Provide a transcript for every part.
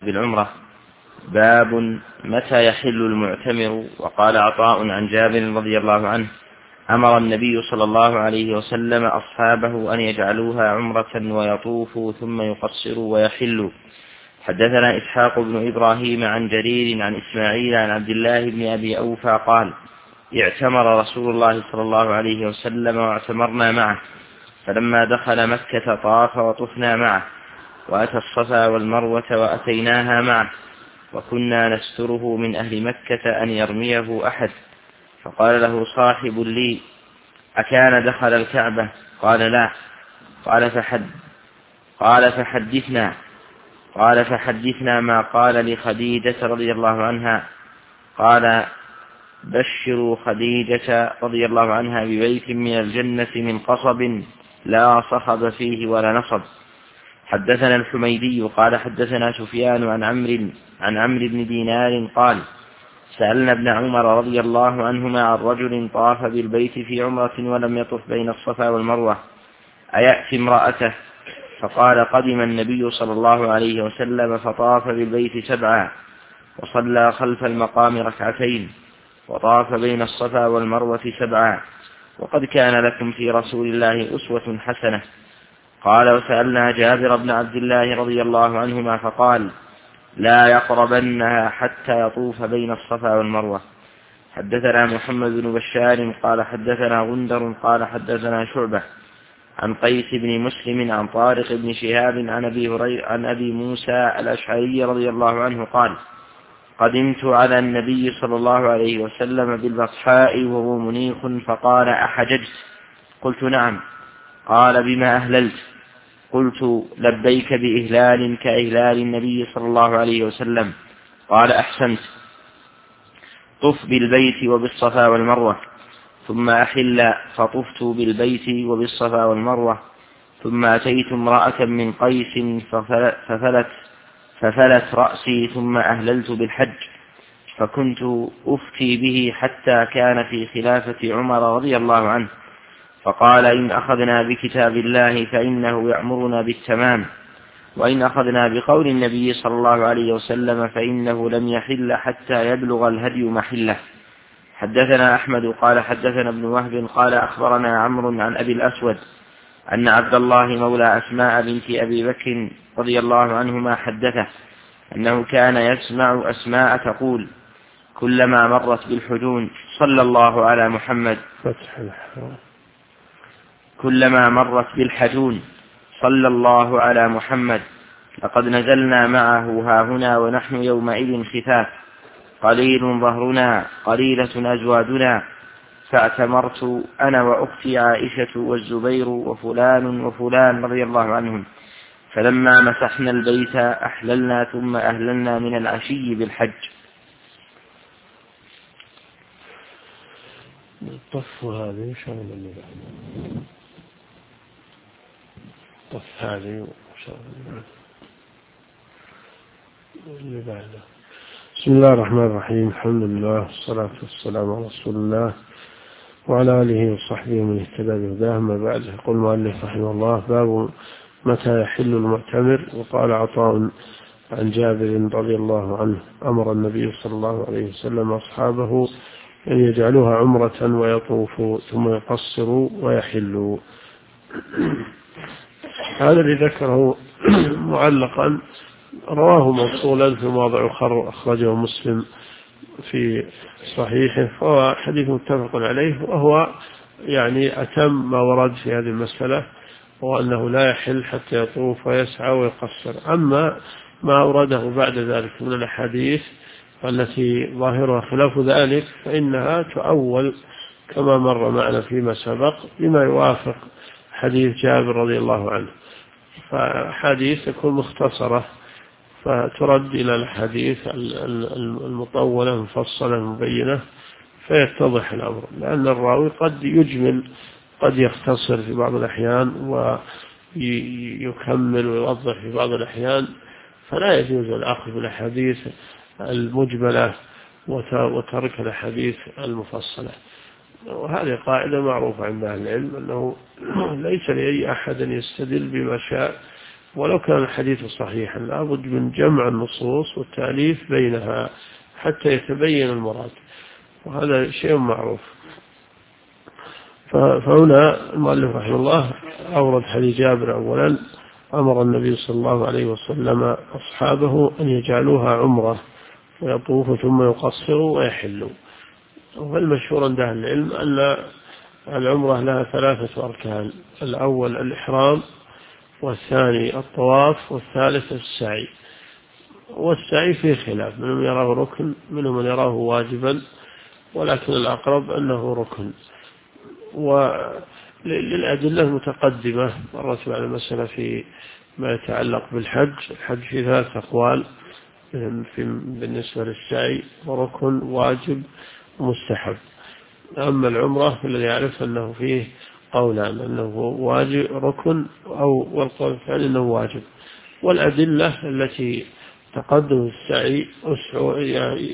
بالعمرة. باب متى يحل المعتمر. وقال عطاء عن جابر رضي الله عنه: أمر النبي صلى الله عليه وسلم أصحابه أن يجعلوها عمرة ويطوفوا ثم يقصروا ويحلوا. حدثنا إسحاق بن إبراهيم عن جرير عن إسماعيل عن عبد الله بن أبي أوفى قال: اعتمر رسول الله صلى الله عليه وسلم واعتمرنا معه، فلما دخل مكة طاف وطفنا معه، وأتى الصفا والمروة وأتيناها معه، وكنا نستره من أهل مكة أن يرميه أحد. فقال له صاحب لي: أكان دخل الكعبة؟ قال: لا. قال فحدثنا ما قال لخديجة رضي الله عنها. قال: بشروا خديجة رضي الله عنها ببيت من الجنة من قصب لا صخب فيه ولا نصب. حدثنا الحميدي قال حدثنا سفيان عن عمرو بن دينار قال: سألنا ابن عمر رضي الله عنهما عن رجل طاف بالبيت في عمرة ولم يطف بين الصفا والمروة أيأتي امرأته؟ فقال: قدم النبي صلى الله عليه وسلم فطاف بالبيت 7 وصلى خلف المقام 2 وطاف بين الصفا والمروة 7 وقد كان لكم في رسول الله أسوة حسنة. قال: وسألنا جابر بن عبد الله رضي الله عنهما فقال: لا يقربنها حتى يطوف بين الصفا والمروة. حدثنا محمد بن بشار قال حدثنا غندر قال حدثنا شعبة عن قيس بن مسلم عن طارق بن شهاب عن أبي موسى الأشعري رضي الله عنه قال: قدمت على النبي صلى الله عليه وسلم بالبطحاء وهو منيخ، فقال: أحججت؟ قلت: نعم. قال: بما أهللت؟ قلت: لبيك بإهلال كإهلال النبي صلى الله عليه وسلم. قال: أحسنت. طف بالبيت وبالصفا والمروة. ثم أحل، فطفت بالبيت وبالصفا والمروة. ثم أتيت امرأة من قيس ففلت رأسي، ثم أهللت بالحج، فكنت أفتي به حتى كان في خلافة عمر رضي الله عنه، فقال: إن أخذنا بكتاب الله فإنه يأمرنا بالتمام، وإن أخذنا بقول النبي صلى الله عليه وسلم فإنه لم يحل حتى يبلغ الهدي محله. حدثنا أحمد قال حدثنا ابن وهب قال أخبرنا عمرو عن أبي الأسود أن عبد الله مولى أسماء بنت أبي بكر رضي الله عنهما حدثه أنه كان يسمع أسماء تقول: كلما مرت بالحجون صلى الله على محمد، كلما مرت بالحجون صلى الله على محمد، لقد نزلنا معه هاهنا ونحن يومئذ خفاف، قليل ظهرنا قليلة أزوادنا، فاعتمرت أنا وأختي عائشة والزبير وفلان وفلان رضي الله عنهم، فلما مسحنا البيت أحللنا ثم أهللنا من العشي بالحج. الطف هذه شغل الطف هذه اللي بعده. بسم الله الرحمن الرحيم. الحمد لله والصلاة والسلام على رسول الله وعلى آله وصحبه من اهتدى بهداه. أما بعد، يقول المؤلف رحمه الله: باب متى يحل المعتمر. وقال عطاء عن جابر رضي الله عنه: أمر النبي صلى الله عليه وسلم أصحابه أن يجعلوها عمرة ويطوفوا ثم يقصروا ويحلوا. هذا اللي ذكره معلقا رواه موصولا في موضع أخرجه مسلم في صحيحه، فهو حديث متفق عليه، وهو يعني أتم ما ورد في هذه المسألة، وأنه لا يحل حتى يطوف ويسعى ويقصر. أما ما أورده بعد ذلك من الأحاديث التي ظاهرها خلاف ذلك فإنها تؤول كما مر معنا فيما سبق بما يوافق حديث جابر رضي الله عنه، فحديث تكون مختصرة فترد إلى الحديث المطولة المفصلة المبينة فيتضح الأمر، لأن الراوي قد يجمل قد يختصر في بعض الأحيان ويكمل ويوضح في بعض الأحيان، فلا يجوز الأخذ بالأحاديث المجملة وترك الأحاديث المفصلة. وهذه قاعدة معروفة عند أهل العلم، أنه ليس لأي أحد يستدل بما شاء ولو كان الحديث صحيحا لابد من جمع النصوص والتأليف بينها حتى يتبين المراد، وهذا شيء معروف. فهنا المؤلف رحمه الله أورد حديث جابر أولا: أمر النبي صلى الله عليه وسلم أصحابه أن يجعلوها عمرة ويطوفوا ثم يقصروا ويحلوا. والمشهور عند أهل العلم أن العمرة لها 3 أركان: الأول الإحرام، والثاني الطواف، والثالث السعي. والسعي فيه خلاف، منهم يراه ركن، منهم من يراه واجبا، ولكن الأقرب أنه ركن. وللأدلة المتقدمة مرت على المسألة في ما يتعلق بالحج. الحج في 3 أقوال بالنسبة للسعي: وركن، واجب، ومستحب. أما العمرة فالذي يعرف أنه فيه قولان: أنه واجب ركن، والقول الثاني أنه واجب. والأدلة التي تقدم السعي يعني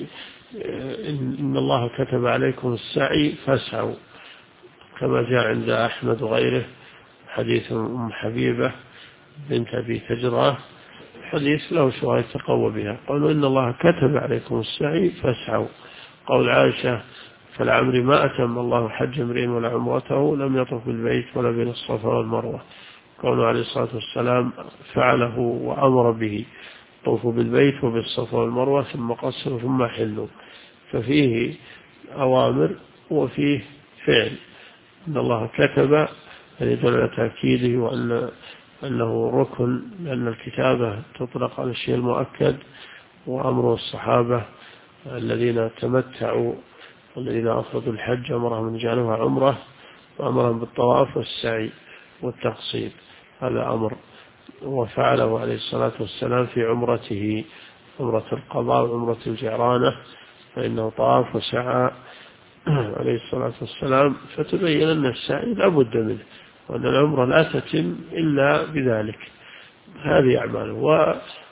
إن الله كتب عليكم السعي فاسعوا، كما جاء عند أحمد وغيره حديث أم حبيبة بنت أبي تجرة، حديث له شواهد تقوى بها. قالوا إن الله كتب عليكم السعي فاسعوا. قول عائشة: فالعمر ما أتم الله حج امرئ ولا عمرته لم يطف بالبيت ولا بين الصفا والمروة. قوله عليه الصلاة والسلام فعله وأمر به: طوفوا بالبيت وبالصفا والمروة ثم قصروا ثم حلوا. ففيه أوامر وفيه فعل. إن الله كتب يدل على تأكيده وأنه ركن، لأن الكتابة تطلق على الشيء المؤكد. وأمر الصحابة الذين تمتعوا والذين أفردوا الحج أمرهم أن يجعلوها عمرة، وأمرهم بالطواف والسعي والتقصير، هذا أمر. وفعله عليه الصلاة والسلام في عمرته، عمرة القضاء وعمرة الجعرانة، فإنه طاف وسعى عليه الصلاة والسلام. فتبين أن السعي لا بد منه، وأن العمرة لا تتم إلا بذلك. هذه أعماله.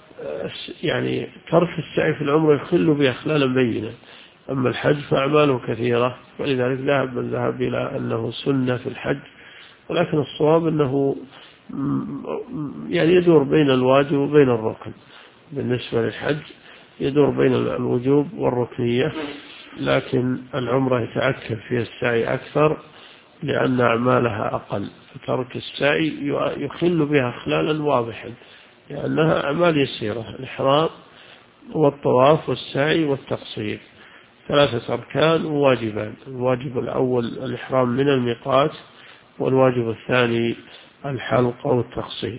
يعني ترك السعي في العمرة يخل بأخلالا بينة. أما الحج فأعماله كثيرة، ولذلك ذهب من ذهب إلى أنه سنة في الحج، ولكن الصواب أنه يعني يدور بين الواجب وبين الركن. بالنسبة للحج يدور بين الوجوب والركنية، لكن العمرة يتأكد فيها السعي أكثر لأن أعمالها أقل. فترك السعي يخل بها خلالا واضحا، لأنها أعمال يسيرة: الإحرام والطواف والسعي والتقصير، 3 أركان وواجبان. الواجب الأول الإحرام من الميقات، والواجب الثاني الحلق أو التقصير.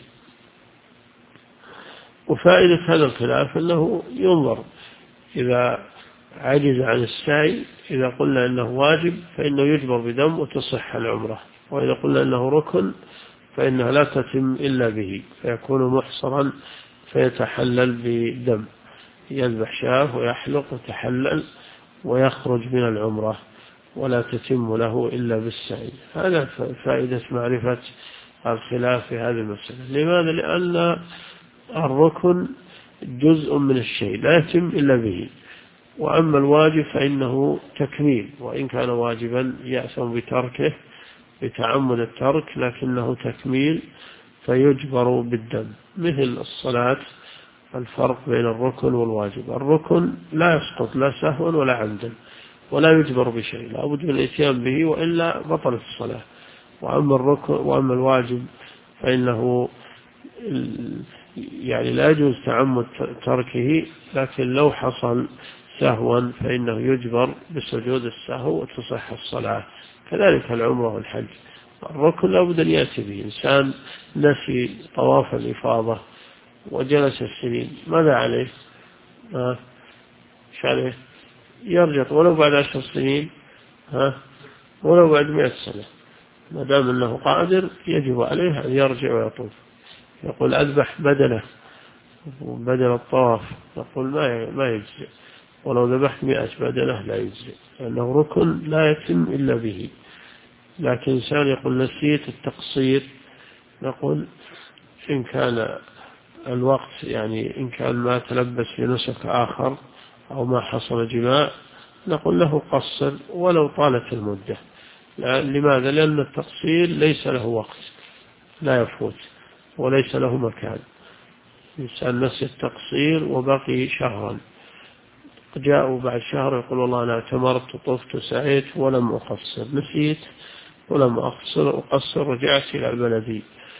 وفائدة هذا الخلاف أنه ينظر إذا عجز عن السعي، إذا قلنا أنه واجب فإنه يجبر بدم وتصح العمرة، وإذا قلنا أنه ركن فإنها لا تتم إلا به، فيكون محصرا فيتحلل بدم، يذبح شاة ويحلق ويتحلل ويخرج من العمرة، ولا تتم له إلا بالسعي. هذا فائدة معرفة الخلاف في هذه المسألة. لماذا؟ لأن الركن جزء من الشيء لا يتم إلا به، وأما الواجب فإنه تكميل، وإن كان واجبا يأثم بتركه بتعمد الترك، لكنه تكميل فيجبر بالدم. مثل الصلاة الفرق بين الركن والواجب: الركن لا يسقط لا سهوا ولا عمدا، ولا يجبر بشيء، لا بد من الاتيان به وإلا بطلت الصلاة. وأما الواجب فإنه يعني لا يجوز تعمد تركه، لكن لو حصل سهوا فإنه يجبر بسجود السهو وتصح الصلاة. كذلك العمرة والحج، الركن لا بد أن يأتي به. إنسان نسي طواف الإفاضة وجلس السنين، ماذا عليه؟ إيش عليه؟ يرجع ولو بعد 10 سنين، ولو بعد 100 سنة، ما دام أنه قادر يجب عليه أن يرجع ويطوف. يقول أذبح بدله وبدل الطواف، يقول ما يجزئ، ولو ذبحت 100 بدله لا يجزئ، لأنه ركن لا يتم إلا به. لكن إنسان يقول نسيت التقصير، نقول إن كان الوقت يعني إن كان ما تلبس في نسك آخر أو ما حصل جماع، نقول له قصر ولو طالت المدة. لماذا؟ لأن التقصير ليس له وقت لا يفوت وليس له مكان. الإنسان نسي التقصير وبقي شهرا، جاءوا بعد شهر يقول والله أنا اعتمرت وطفت وسعيت ولم أقصر، نسيت ولم أقصر رجعت إلى بلدي.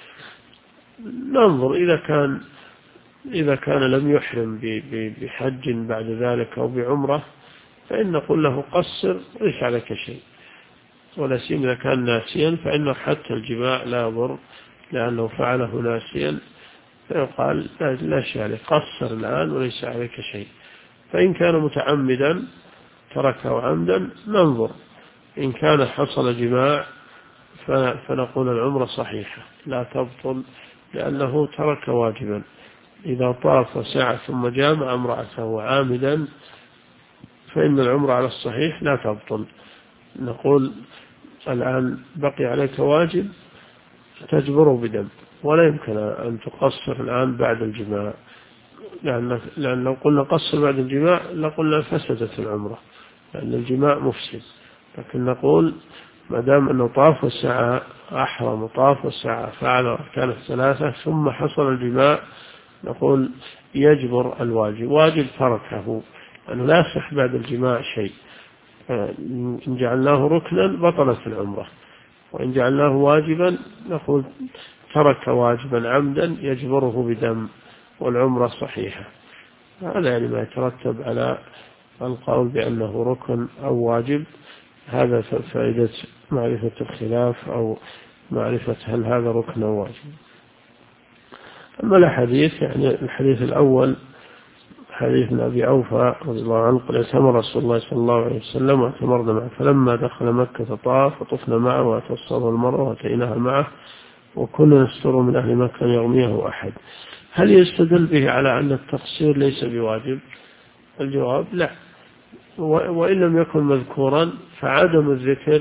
ننظر إذا كان لم يحرم بحج بعد ذلك أو بعمرة فإن نقول له قصر ليس عليك شيء، ولا سيما إذا كان ناسيا فإنه حتى الجماع لا يضر لأنه فعله ناسيا، فيقال لا شيء عليك، قصر الآن وليس عليك شيء. فإن كان متعمدا تركه عمدا ننظر، إن كان حصل جماع فنقول العمرة صحيحة لا تبطل لأنه ترك واجبا. إذا طاف وسعى ثم جامع امرأته عامدا فإن العمرة على الصحيح لا تبطل. نقول الآن بقي عليك واجب تجبره بدم، ولا يمكن أن تقصر الآن بعد الجماع، لأن لو قلنا قصر بعد الجماع لقلنا فسدت العمرة لأن الجماع مفسد. لكن نقول ما دام أنه طاف وسعى، أحرم وطاف وسعى فعل أركان الثلاثة ثم حصل الجماع، نقول يجبر الواجب، واجب تركه أنه لا يصح بعد الجماع شيء. إن جعلناه ركنا بطلت العمرة، وإن جعلناه واجبا نقول ترك واجبا عمدا يجبره بدم والعمرة صحيحة. هذا يعني ما يترتب على القول بأنه ركن أو واجب. هذا فائدة معرفة الخلاف أو معرفة هل هذا ركن أو واجب. أما الحديث يعني الحديث الأول حديث أبي أوفى رضي الله عنه قال اعتمر رسول الله صلى الله عليه وسلم واعتمرنا معه، فلما دخل مكة طاف وطفنا معه وأتى الصفا والمروة وأتيناها معه وكنا نستر من أهل مكة أن يرميه أحد. هل يستدل به على أن التقصير ليس بواجب؟ الجواب لا، وإن لم يكن مذكورا فعدم الذكر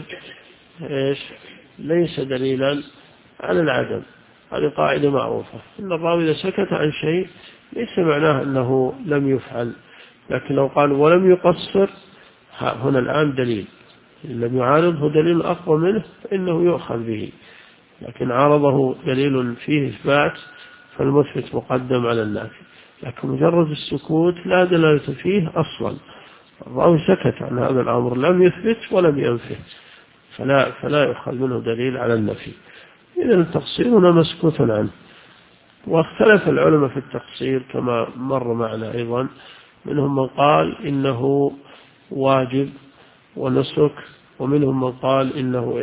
ليس دليلا على العدم. هذه قاعدة معروفة، إن الراوي إذا سكت عن شيء ليس معناه أنه لم يفعل، لكن لو قال ولم يقصر هنا الآن دليل، إن لم يعارضه دليل أقوى منه فإنه يؤخذ به، لكن عارضه دليل فيه إثبات فالمثبت مقدم على النافي. لكن مجرد السكوت لا دلالة فيه أصلا، الراوي سكت عن هذا الأمر لم يثبت ولم ينفه فلا يؤخذ منه دليل على النفي. إذن التقصير هنا مسكوت عنه. واختلف العلماء في التقصير كما مر معنا أيضا، منهم من قال إنه واجب ونسك، ومنهم من قال إنه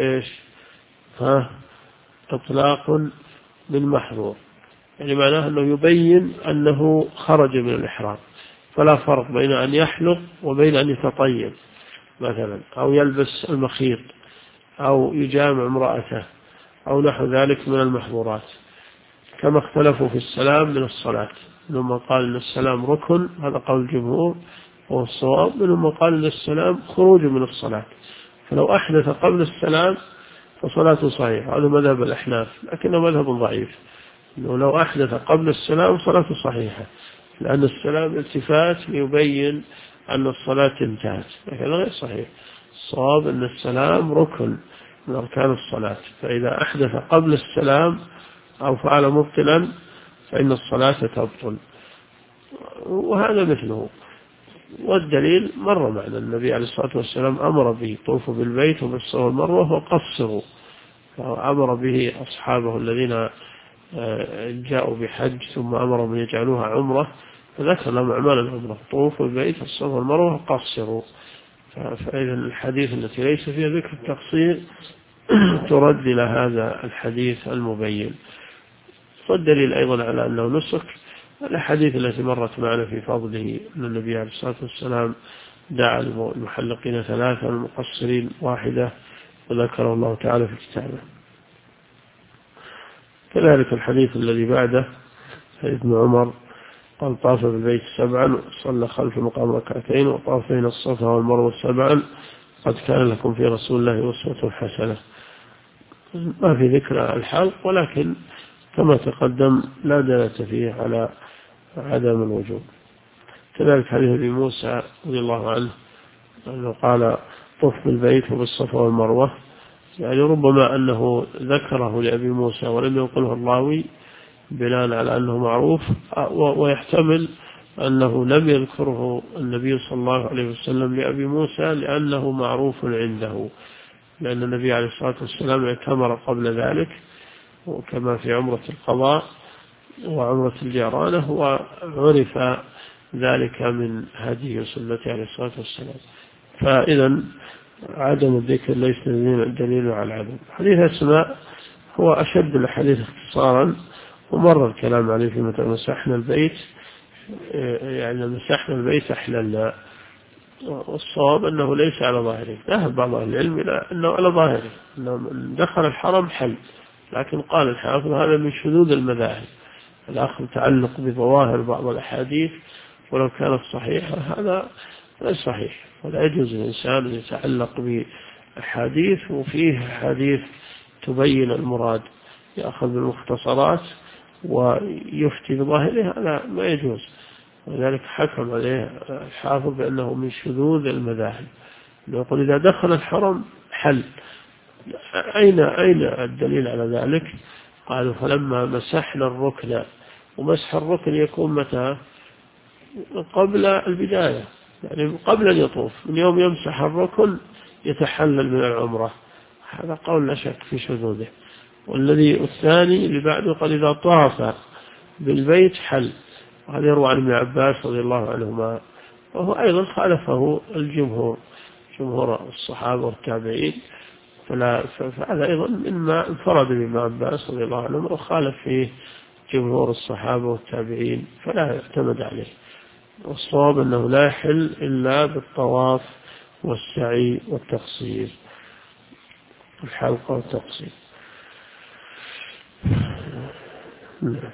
إطلاق من محظور، يعني معناه أنه يبين أنه خرج من الإحرام، فلا فرق بين أن يحلق وبين أن يتطيب مثلا أو يلبس المخيط أو يجامع امرأته أو نحو ذلك من المحظورات. كما اختلفوا في السلام من الصلاة، منهم من قال أن السلام ركن، هذا قول الجمهور وهو الصواب، منهم من قال أن السلام خروج من الصلاة، فلو أحدث قبل السلام فصلاته صحيحة، هذا مذهب الأحناف لكنه مذهب ضعيف، إنه لو أحدث قبل السلام صلاته صحيحة، لأن السلام التفات ليبين أن الصلاة انتهت، لكن غير صحيح. الصواب أن السلام ركن من أركان الصلاة، فإذا أحدث قبل السلام أو فعل مبطلا فإن الصلاة تبطل، وهذا مثله. والدليل مر معنا النبي عليه الصلاة والسلام أمر به طوفوا بالبيت وبالصفا والمروة وقصروا، فأمر به أصحابه الذين جاءوا بحج ثم أمرهم أن يجعلوها عمرة، فذكر لهم أعمال العمرة طوفوا بالبيت والصفا والمروة وقصروا. فإذا الحديث التي ليس فيها ذكر التقصير ترد إلى هذا الحديث المبين. والدليل أيضا على أنه نسك الحديث التي مرت معنا في فضله أن النبي عليه الصلاة والسلام دعا المحلقين 3 والمقصرين 1، وذكره الله تعالى في كتابه. كذلك الحديث الذي بعده حديث ابن عمر قال طاف بالبيت 7 وصلى خلف المقام 2 وطاف بين الصفا والمروة 7 قد كان لكم في رسول الله أسوة حسنة. ما في ذكر الحلق، ولكن كما تقدم لا دلالة فيه على عدم الوجوب. كذلك حديث أبي موسى رضي الله عنه أنه قال طف بالبيت وبالصفا والمروة، يعني ربما أنه ذكره لأبي موسى ولم ينقله الراوي بناء على أنه معروف، ويحتمل أنه لم يذكره النبي صلى الله عليه وسلم لأبي موسى لأنه معروف عنده، لأن النبي عليه الصلاة والسلام اعتمر قبل ذلك، وكما في عمرة القضاء وعمرة الجيرانة، وعرف ذلك من هديه وسنته عليه الصلاة والسلام. فإذا عدم الذكر ليس دليل على العدم. حديث أسماء هو أشد الحديث اختصارا، ومر الكلام عليه في متى مسحنا البيت، يعني مسحنا البيت أحللنا، والصواب أنه ليس على ظاهره. ذهب بعض أهل العلم إلى أنه على ظاهره، أنه دخل الحرم حل، لكن قال الحافظ هذا من شذوذ المذاهب، الأخذ تعلق بظواهر بعض الأحاديث ولو كانت صحيحة، هذا لا صحيح، ولا يجوز الإنسان أن يتعلق بأحاديث وفيه حديث تبين المراد، يأخذ بالمختصرات ويفتي بظاهره، هذا ما يجوز. ولذلك حكم عليه الحافظ بأنه من شذوذ المذاهب، يقول إذا دخل الحرم حل. أين الدليل على ذلك؟ قالوا فلما مسحنا الركن، ومسح الركن يكون متى؟ قبل البداية، يعني قبل أن يطوف، من يوم يمسح الركن يتحلل من العمرة. هذا قول لا شك في شذوذه. والذي الثاني اللي بعده قال إذا طاف بالبيت حل، وهذا يروى عن ابن عباس رضي الله عنهما، وهو أيضا خالفه الجمهور، جمهور الصحابة والتابعين، فهذا أيضا مما انفرد بابن عباس رضي الله عنه وخالف فيه جمهور الصحابة والتابعين، فلا يعتمد عليه. والصواب أنه لا يحل إلا بالطواف والسعي والتقصير، الحلقة والتقصير. نعم.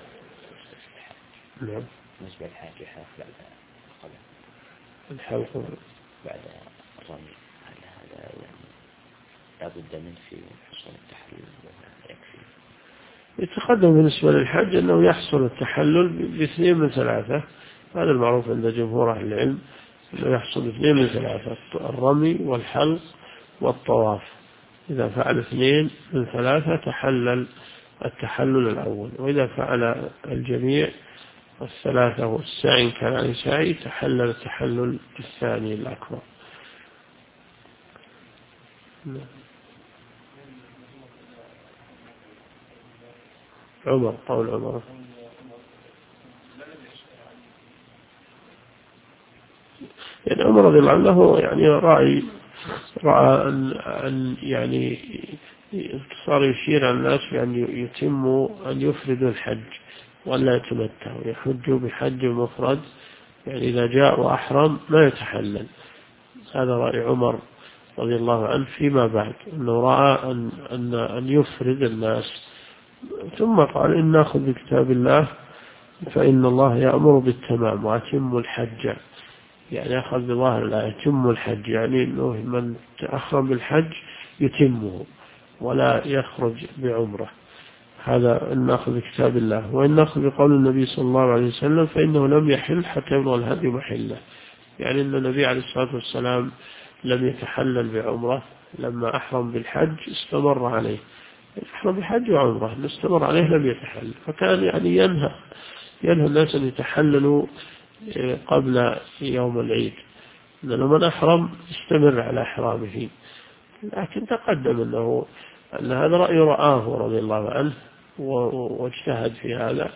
بالنسبة للحاجة بعد القدم الحلقة بعد الرمي، هل هذا يعني لا بد منه في حصول التحلل يكفي؟ يتقدم بالنسبة للحج أنه يحصل التحلل باثنين من ثلاثة، هذا المعروف عند جمهور أهل العلم، أنه يحصل باثنين من ثلاثة: الرمي والحلق والطواف. إذا فعل اثنين من ثلاثة تحلل التحلل الأول، وإذا فعل الجميع الثلاثة والسعي كان عن سعي تحلل التحلل الثاني الأكبر. عمر، قول عمر، يعني عمر رضي الله عنه يعني رأى أن يعني صار يشير على الناس بأن يتموا أن يفردوا الحج ولا يتمتعوا، يحجوا بحج مفرد، يعني إذا جاء وأحرم ما يتحلل. هذا رأي عمر رضي الله عنه فيما بعد، أنه رأى أن يفرد الناس. ثم قال إن نأخذ بكتاب الله فإن الله يأمر بالتمام وأتم الحج، يعني أخذ بظاهر الآية يتم الحج، يعني أنه من تأخر بالحج يتمه ولا يخرج بعمره. هذا إن نأخذ بكتاب الله. وإن نأخذ بقول النبي صلى الله عليه وسلم فإنه لم يحل حتى يبلغ الهدي محله، يعني أن النبي عليه الصلاة والسلام لم يتحلل بعمره، لما أحرم بالحج استمر عليه، أحرم بالحج وعمره استمر عليه لم يتحلل، فكان يعني ينهى الناس أن يتحللوا قبل يوم العيد، لأنه من أحرم استمر على إحرامه. لكن تقدم أن هذا رأي رآه رضي الله عنه واجتهد في هذا،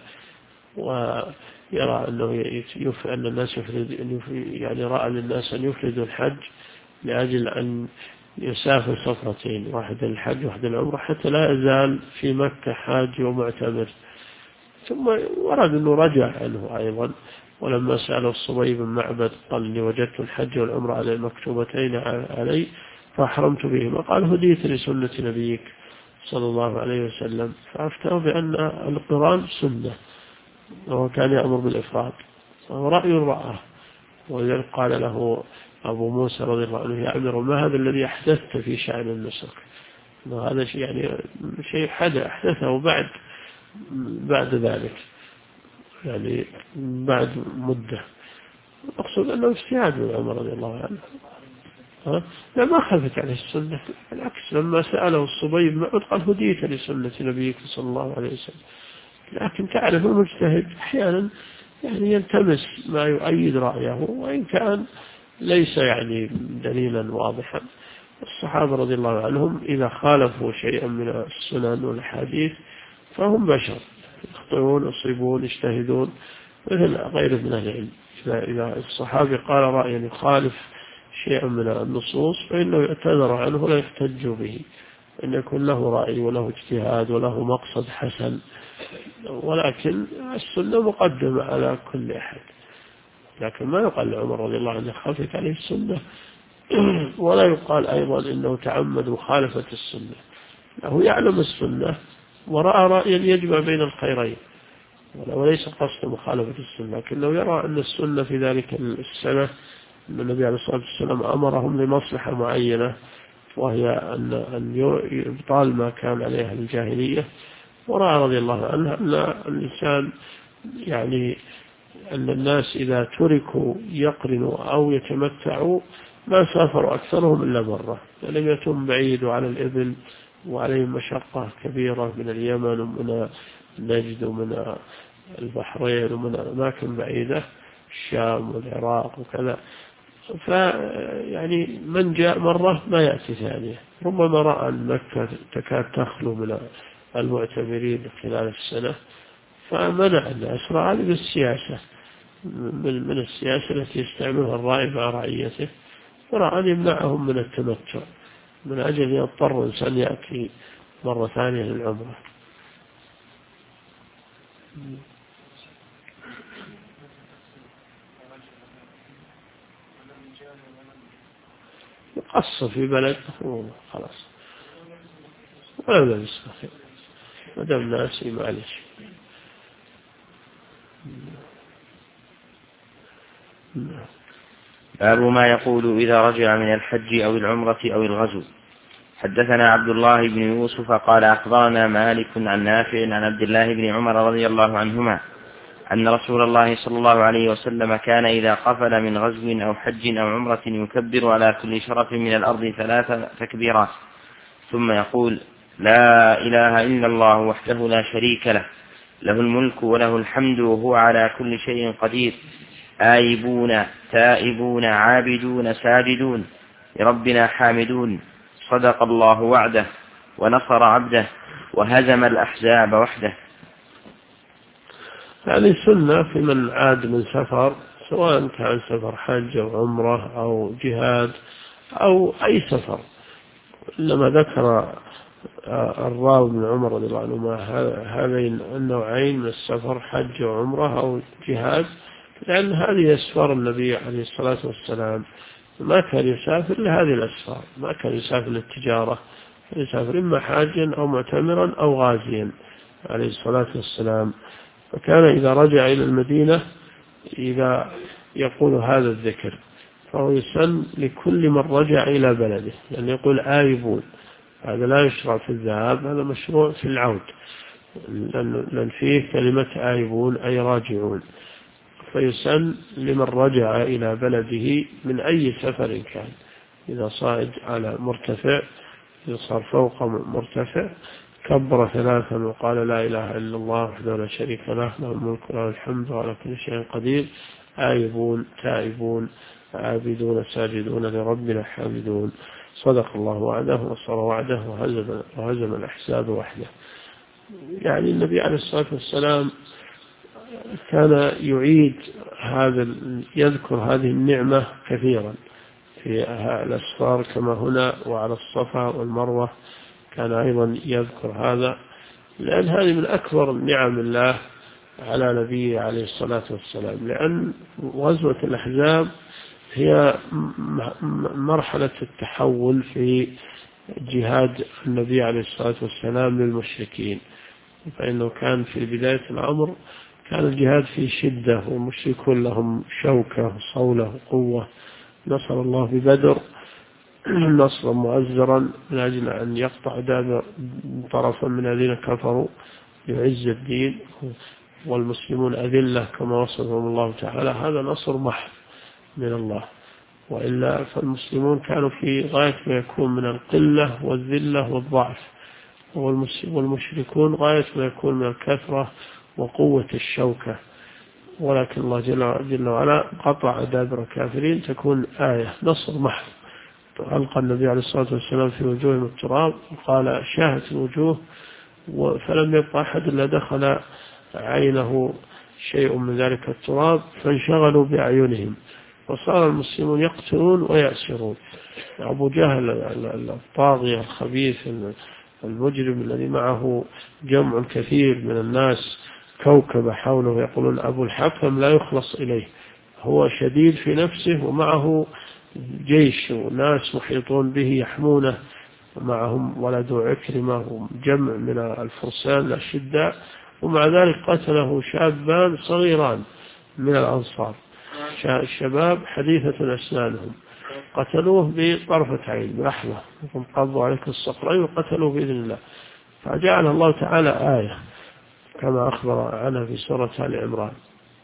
ويرى أن الناس يعني رأى للناس أن يفردوا الحج لأجل أن يسافر سفرتين، واحدة للحج واحدة للعمرة، حتى لا يزال في مكة حاج ومعتمر. ثم ورد أنه رجع عنه أيضا، ولما سأله الصبي بن معبد قال إني وجدت الحج والعمرة على المكتوبتين علي فأحرمت بهما، قال هديت لسنة نبيك صلى الله عليه وسلم، فأفتاه بأن القران سنة، وهو كان يأمر بالإفراد، وهو رأي رآه. ولذلك قال له أبو موسى رضي الله عنه يا أمير ما هذا الذي أحدثت في شأن النسك؟ هذا شيء أحدثه بعد ذلك، يعني بعد مدة. أقصد أنه اجتهاد من عمر رضي الله عنه، لا ما خلفت عليه السنة، بالعكس لما سأله الصبي بن معبد قال هديت لسنة نبيك صلى الله عليه وسلم، لكن تعرف المجتهد أحيانا يعني يلتمس ما يؤيد رأيه وإن كان ليس يعني دليلا واضحا. الصحابة رضي الله عنهم إذا خالفوا شيئا من السنن والحديث فهم بشر يخطئون يصيبون يجتهدون مثل غيره من أهل العلم. إذا الصحابي قال رأيا يخالف شيئا من النصوص فإنه يعتذر عنه ولا يحتج به، أن يكون له رأي وله اجتهاد وله مقصد حسن، ولكن السنة مقدمة على كل أحد. لكن ما يقال لعمر رضي الله عنه خافت عليه السنة ولا يقال أيضا إنه تعمد مخالفة السنة، له يعلم السنة ورأى رأيا يجمع بين الخيرين وليس قصد مخالفة السنة، لكنه يرى أن السنة في ذلك السنة أن النبي عليه الصلاة والسلام أمرهم لمصلحة معينة وهي أن يبطال ما كان عليه الجاهلية. ورأى رضي الله عنه أن الإنسان يعني أن الناس إذا تركوا يقرنوا أو يتمتعوا ما سافروا أكثرهم إلا مرة، لم يتم بعيد على الإبل وعليهم مشقة كبيرة من اليمن ومن نجد ومن البحرين ومن أماكن بعيدة الشام والعراق وكذا، فيعني من جاء مرة ما يأتي ثانية. ربما رأى أن مكة تكاد تخلو من المعتمرين خلال السنة فمنع الناس، رأى بالسياسة من السياسة التي يستعملها الراعي مع رعيته، ورأى أن يمنعهم من التمتع من أجل يضطر الإنسان يأتي مرة ثانية للعمرة. يقص في بلد خلاص ولا بأس ما دام ناسي معلش. باب ما يقول إذا رجع من الحج أو العمرة أو الغزو. حدثنا عبد الله بن يوسف قال أخبرنا مالك عن نافع عن عبد الله بن عمر رضي الله عنهما أن رسول الله صلى الله عليه وسلم كان إذا قفل من غزو أو حج أو عمرة يكبر على كل شرف من الأرض 3 تكبيرات ثم يقول لا إله إلا الله وحده لا شريك له له الملك وله الحمد وهو على كل شيء قدير آيبون تائبون عابدون ساجدون لربنا حامدون صدق الله وعده ونصر عبده وهزم الأحزاب وحده. هذه سنة في من عاد من سفر، سواء كان سفر حج أو عمرة أو جهاد أو أي سفر. لما ذكر الراوي بن عمر رضي الله عنهما هذين النوعين من السفر حج وعمرة أو جهاد، لأن هذه أسفار النبي عليه الصلاة والسلام ما كان يسافر لهذه الأسفار، ما كان يسافر للتجارة، كان يسافر إما حاجا أو معتمرا أو غازيا عليه الصلاة والسلام. فكان إذا رجع إلى المدينة إذا يقول هذا الذكر، فهو يسن لكل من رجع إلى بلده، يعني يقول آيبون، هذا لا يشرع في الذهاب، هذا مشروع في العود، لأن فيه كلمة آيبون أي راجعون. فيسن لمن رجع إلى بلده من أي سفر كان، إذا صعد على مرتفع، إذا صار فوق مرتفع كبر 3 وقال لا إله إلا الله وحده لا شريك له له الملك وله الحمد وعلى كل شيء قدير آيبون تائبون عابدون ساجدون لربنا حامدون صدق الله وعده ونصر وعده وهزم الأحزاب وحده. يعني النبي عليه الصلاة والسلام كان يعيد يذكر هذه النعمة كثيرا في الأسفار كما هنا وعلى الصفا والمروة، كان أيضا يذكر هذا، لأن هذه من أكبر نعم الله على نبيه عليه الصلاة والسلام. لأن غزوة الأحزاب هي مرحلة التحول في جهاد النبي عليه الصلاة والسلام للمشركين، فإنه كان في بداية الأمر كان الجهاد في شدة والمشركون لهم شوكة وصولة وقوة. نصر الله ببدر نصرا مؤزرا من أجل أن يقطع دابر طرفا من الذين كفروا ليعز الدين، والمسلمون أذلة كما وصفهم الله تعالى. هذا نصر محض من الله، وإلا فالمسلمون كانوا في غاية ما يكون من القلة والذلة والضعف، والمشركون غاية ما يكون من الكثرة وقوة الشوكة، ولكن الله جل وعلا قطع دابر الكافرين تكون آية نصر محض. ألقى النبي عليه الصلاة والسلام في وجوههم التراب وقال شاهت الوجوه، فلم يبقى أحد إلا دخل عينه شيء من ذلك التراب فانشغلوا بأعينهم، وصار المسلمون يقتلون ويأسرون. أبو جهل الطاغية الخبيث المجرم الذي معه جمع كثير من الناس كوكب حوله يقولون أبو الحكم لا يخلص إليه، هو شديد في نفسه ومعه جيش وناس محيطون به يحمونه، ومعهم ولد عكرمة جمع من الفرسان الأشداء، ومع ذلك قتله شابان صغيران من الأنصار، الشباب حديثة أسنانهم، قتلوه بطرفة عين بلحظة، قضوا عليك الصقرين وقتلوه بإذن الله. فجعل الله تعالى آية كما أخبر عنها في سورة آل عمران: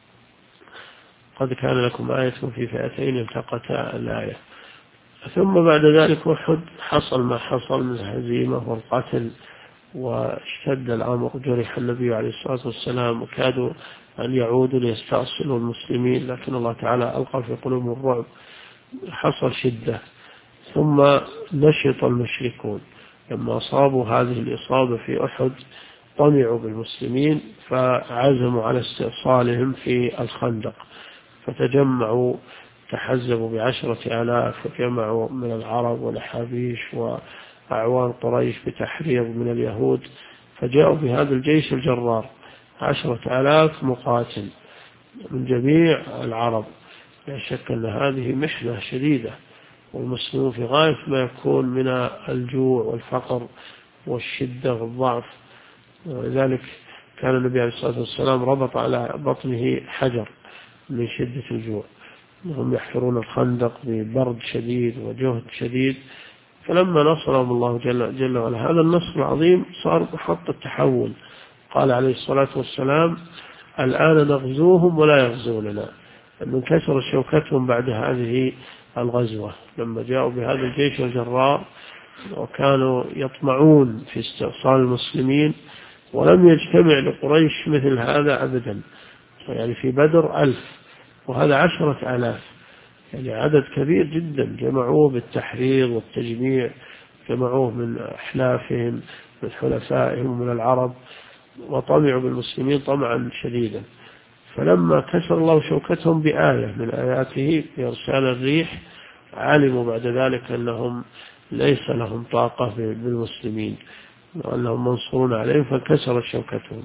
قد كان لكم آية في فئتين التقتا، الآية. ثم بعد ذلك أحد حصل ما حصل من الهزيمة والقتل، واشتد الأمر، جرح النبي عليه الصلاة والسلام وكادوا أن يعودوا ليستأصلوا المسلمين، لكن الله تعالى ألقى في قلوبهم الرعب، حصل شدة. ثم نشط المشركون لما أصابوا هذه الإصابة في أحد طمعوا بالمسلمين فعزموا على استئصالهم في الخندق، فتجمعوا، تحزبوا ب10,000، وجمعوا من العرب والأحابيش وأعوان قريش بتحريض من اليهود، فجاءوا بهذا الجيش الجرار 10,000 مقاتل من جميع العرب. لا شك أن هذه محنة شديدة، والمسلمون في غاية ما يكون من الجوع والفقر والشدة والضعف، ولذلك كان النبي عليه الصلاة والسلام ربط على بطنه حجر من شدة الجوع، هم يحفرون الخندق ببرد شديد وجهد شديد. فلما نصرهم الله جل وعلا هذا النصر العظيم صار محط التحول، قال عليه الصلاة والسلام: الآن نغزوهم ولا يغزوننا، أن انكسر شوكتهم بعد هذه الغزوة لما جاءوا بهذا الجيش الجرار، وكانوا يطمعون في استئصال المسلمين، ولم يجتمع لقريش مثل هذا أبدا. يعني في بدر 1000 وهذا 10,000، يعني عدد كبير جدا، جمعوه بالتحريض والتجميع، جمعوه من أحلافهم من حلفائهم من العرب، وطمعوا بالمسلمين طمعا شديدا. فلما كسر الله شوكتهم بآية من آياته بإرسال الريح، علموا بعد ذلك أنهم ليس لهم طاقة بالمسلمين وأنهم منصورون عليهم، فكسر شوكتهم.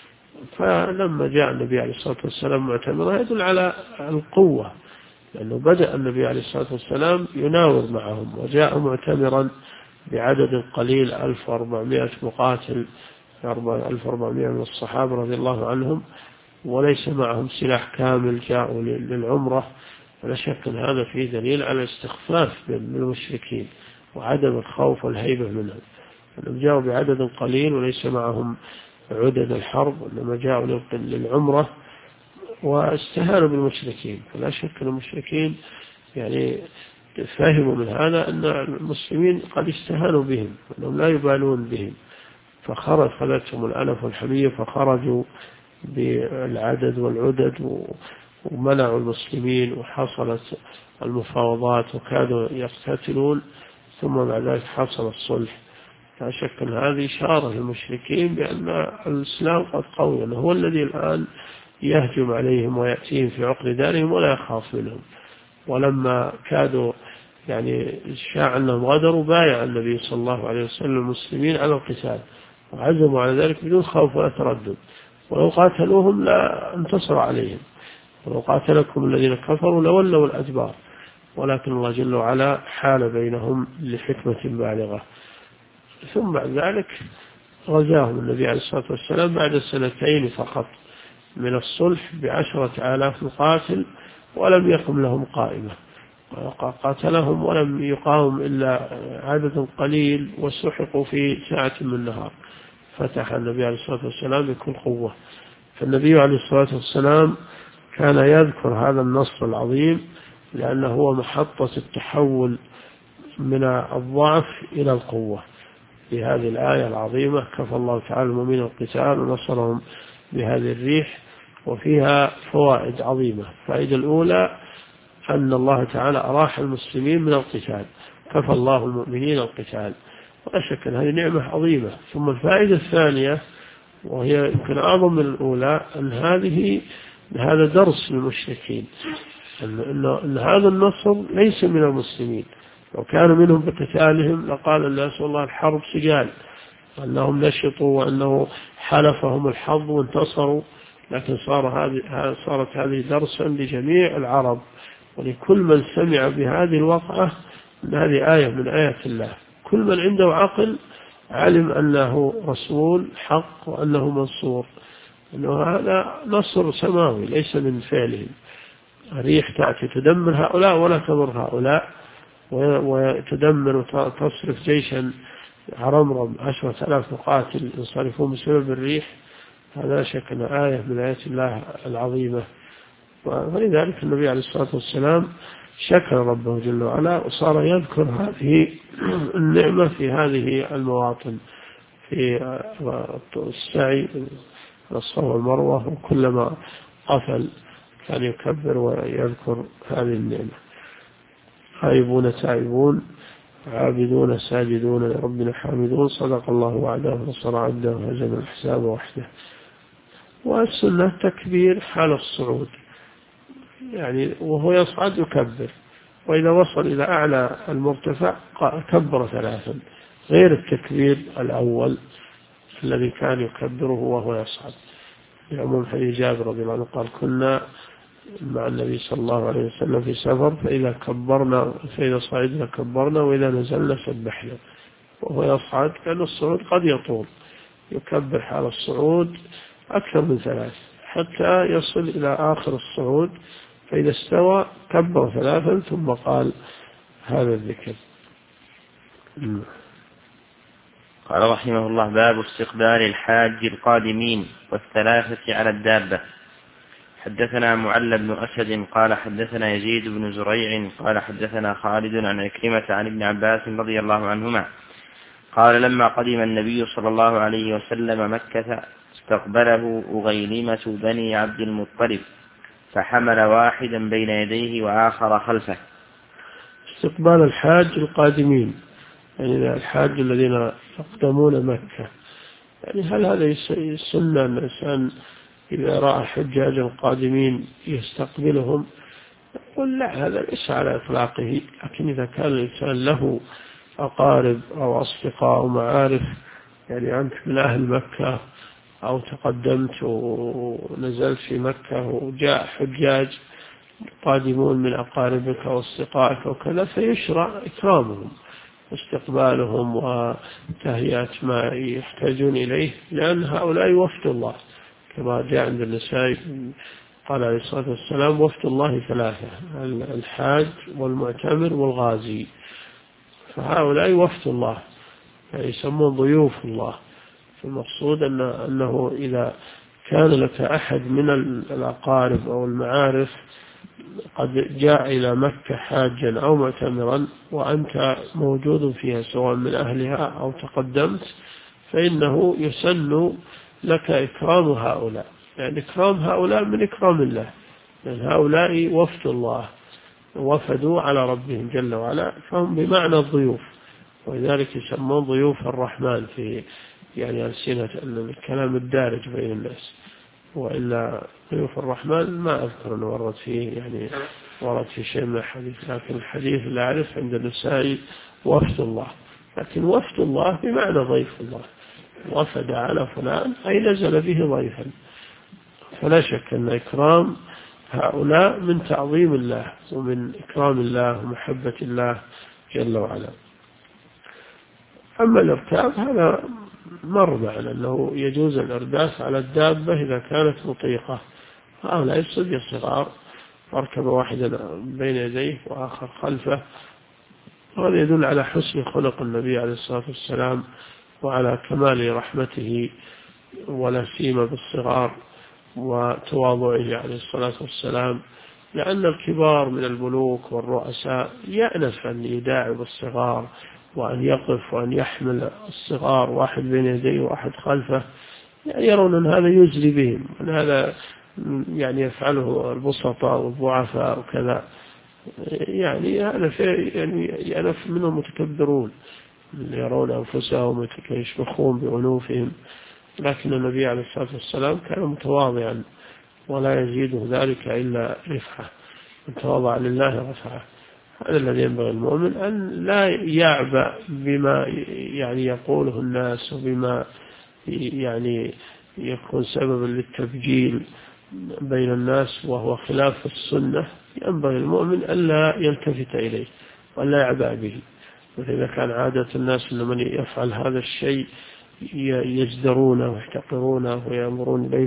فلما جاء النبي عليه الصلاة والسلام معتمرا يدل على القوة، لأنه بدأ النبي عليه الصلاة والسلام يناور معهم، وجاء معتمرا بعدد قليل 1400 مقاتل، 1400 من الصحابة رضي الله عنهم، وليس معهم سلاح كامل، جاءوا للعمرة. ولا شك أن هذا فيه دليل على استخفاف بالمشركين وعدم الخوف والهيبة منهم، أنهم جاءوا بعدد قليل وليس معهم عدد الحرب، إنما جاءوا للعمرة واستهانوا بالمشركين. فلا شك أن المشركين يعني فهموا من هذا أن المسلمين قد استهانوا بهم وأنهم لا يبالون بهم، خذتهم الألف والحمية، فخرجوا بالعدد والعدد ومنعوا المسلمين، وحصلت المفاوضات وكادوا يقتتلون، ثم بعد ذلك حصل الصلح. لا شك أن هذه إشارة للمشركين بأن الإسلام قد قوي، أنه هو الذي الآن يهجم عليهم ويأتيهم في عقر دارهم ولا يخاف منهم. ولما كادوا يعني شاع أنهم غدروا، بايع النبي صلى الله عليه وسلم المسلمين على القتال، وعزموا على ذلك بدون خوف ولا تردد، ولو قاتلوهم لا انتصر عليهم، ولو قاتلكم الذين كفروا لولوا الأدبار، ولكن الله جل وعلا حال بينهم لحكمة بالغة. ثم بعد ذلك غزاهم النبي عليه الصلاة والسلام بعد 2 فقط من الصلح ب10,000 مقاتل، ولم يقم لهم قائمة، قاتلهم ولم يقاوم إلا عدد قليل، وسحقوا في ساعة من النهار. فتح النبي عليه الصلاة والسلام بكل قوة. فالنبي عليه الصلاة والسلام كان يذكر هذا النصر العظيم، لأنه هو محطة التحول من الضعف إلى القوة. في هذه الآية العظيمة. كفى الله تعالى المؤمنين القتال ونصرهم بهذه الريح، وفيها فوائد عظيمة. الفائدة الأولى أن الله تعالى أراح المسلمين من القتال، كفى الله المؤمنين القتال، ولا شك أن هذه نعمة عظيمة. ثم الفائدة الثانية وهي يمكن أعظم من الأولى، أن هذا درس للمشركين، أن هذا النصر ليس من المسلمين. لو كان منهم بقتالهم لقال الناس والله الحرب سجال، أنهم نشطوا وأنه حلفهم الحظ وانتصروا، لكن صارت هذه درسا لجميع العرب ولكل من سمع بهذه الوقعة، أن هذه آية من آيات الله. كل من عنده عقل علم أنه رسول حق وأنه منصور، أنه هذا نصر سماوي ليس من فعلهم. ريح تأتي تدمر هؤلاء ولا تضر هؤلاء، وتدمر وتصرف جيشا عرمرم 10,000 مقاتل ينصرفون بسبب الريح. هذا لا شك أن آية من آيات الله العظيمة. ولذلك النبي عليه الصلاة والسلام شكر ربه جل وعلا، وصار يذكر هذه النعمة في هذه المواطن، في السعي الصفا والمروة، وكلما قفل كان يكبر ويذكر هذه النعمة. خائبون تائبون عابدون ساجدون لربنا حامدون، صدق الله وعده ونصر عبده وهزم الحساب وحده. والسنة تكبير حال الصعود، يعني وهو يصعد يكبر، وإذا وصل إلى أعلى المرتفع كبر 3، غير التكبير الأول الذي كان يكبره وهو يصعد. يعمل حديث جابر رضي الله عنه قال كنا مع النبي صلى الله عليه وسلم في سفر، فإذا صعدنا كبرنا وإذا نزلنا سبحنا. وهو يصعد كان الصعود قد يطول، يكبر حال الصعود أكثر من 3 حتى يصل إلى آخر الصعود، فإذا استوى كبر 3 ثم قال هذا الذكر. قال رحمه الله: باب استقبال الحاج القادمين والثلاثة على الدابة. حدثنا معل بن أسد قال حدثنا يزيد بن زريع قال حدثنا خالد عن عكرمة عن ابن عباس رضي الله عنهما قال: لما قدم النبي صلى الله عليه وسلم مكة استقبله أغيلمة بني عبد المطلب، فحمل واحدا بين يديه وآخر خلفه. استقبال الحاج القادمين، يعني الحاج الذين يقدمون مكة، يعني هل هذا سنة أن الإنسان إذا رأى حجاجا قادمين يستقبلهم؟ يقول لا، هذا ليس على إطلاقه، لكن إذا كان الإنسان له أقارب أو أصدقاء أو معارف، يعني أنت من أهل مكة أو تقدمت ونزلت في مكة وجاء حجاج قادمون من أقاربك وأصدقائك وكذا، فيشرع إكرامهم واستقبالهم وتهيئة ما يحتاجون إليه، لأن هؤلاء وفد الله كما جاء عند النسائي قال عليه الصلاة والسلام: وفد الله 3، الحاج والمعتمر والغازي. فهؤلاء وفد الله، يعني يسمون ضيوف الله. فالمقصود أنه إذا كان لك أحد من الأقارب أو المعارف قد جاء إلى مكة حاجا أو معتمرا وأنت موجود فيها سواء من أهلها أو تقدمت، فإنه يسن لك إكرام هؤلاء، يعني إكرام هؤلاء من إكرام الله، لأن هؤلاء وفد الله وفدوا على ربهم جل وعلا، فهم بمعنى الضيوف، ولذلك يسمون ضيوف الرحمن في يعني ألسنة الكلام الدارج بين الناس. وإلا ضيوف الرحمن ما أذكر أنه ورد فيه، يعني ورد في شيء من الحديث، لكن الحديث اللي أعرف عند النسائي وفد الله، لكن وفد الله بمعنى ضيف الله، وفد على فلان أي نزل به ضيفا. فلا شك أن إكرام هؤلاء من تعظيم الله ومن إكرام الله ومحبة الله جل وعلا. أما الاركاب هذا مر معنا أنه يجوز الإرداف على الدابة إذا كانت مطيقة، هؤلاء الصبية الصغار واركب واحدا بين يديه وآخر خلفه. وهذا يدل على حسن خلق النبي عليه الصلاة والسلام وعلى كمال رحمته ولا سيما بالصغار وتواضعه عليه الصلاة والسلام، لأن الكبار من الملوك والرؤساء يأنف أن يداعب الصغار وأن يقف وأن يحمل الصغار، واحد بين يديه وواحد خلفه، يعني يرون أن هذا يجري بهم، أن هذا يعني يفعله البسطاء والضعفاء وكذا، يعني هذا يعني منهم متكبرون يرون أنفسهم يشمخون بأنوفهم. لكن النبي عليه الصلاة والسلام كان متواضعا ولا يزيده ذلك إلا رفعة، من تواضع لله رفعه. هذا الذي ينبغي المؤمن، أن لا يعبأ بما يعني يقوله الناس وبما يعني يكون سببا للتبجيل بين الناس وهو خلاف السنة. ينبغي المؤمن ألا يلتفت إليه ولا يعبأ به. وإذا كان عادة الناس أن من يفعل هذا الشيء يجدرونه ويحتقرونه ويأمرون إليه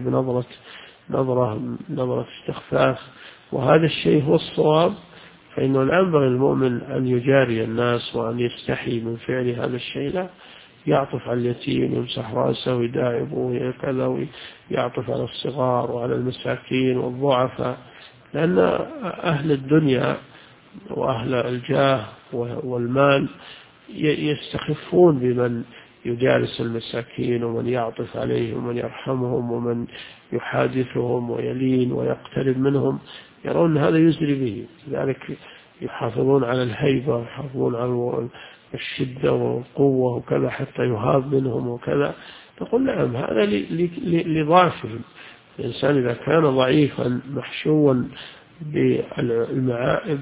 نظرة استخفاف، وهذا الشيء هو الصواب، فإنه لا ينبغي المؤمن أن يجاري الناس وأن يستحي من فعل هذا الشيء، لا، يعطف على اليتيم ويمسح رأسه ويداعبه وكذا، ويعطف على الصغار وعلى المساكين والضعفاء، لأن أهل الدنيا وأهل الجاه والمال يستخفون بمن يجالس المساكين ومن يعطف عليهم ومن يرحمهم ومن يحادثهم ويلين ويقترب منهم، يرون هذا يزري به، لذلك يحافظون على الهيبة ويحافظون على الشدة والقوة وكذا حتى يهاب منهم وكذا. تقول نعم، هذا لضعفهم. الإنسان إذا كان ضعيفا محشوا بالمعائب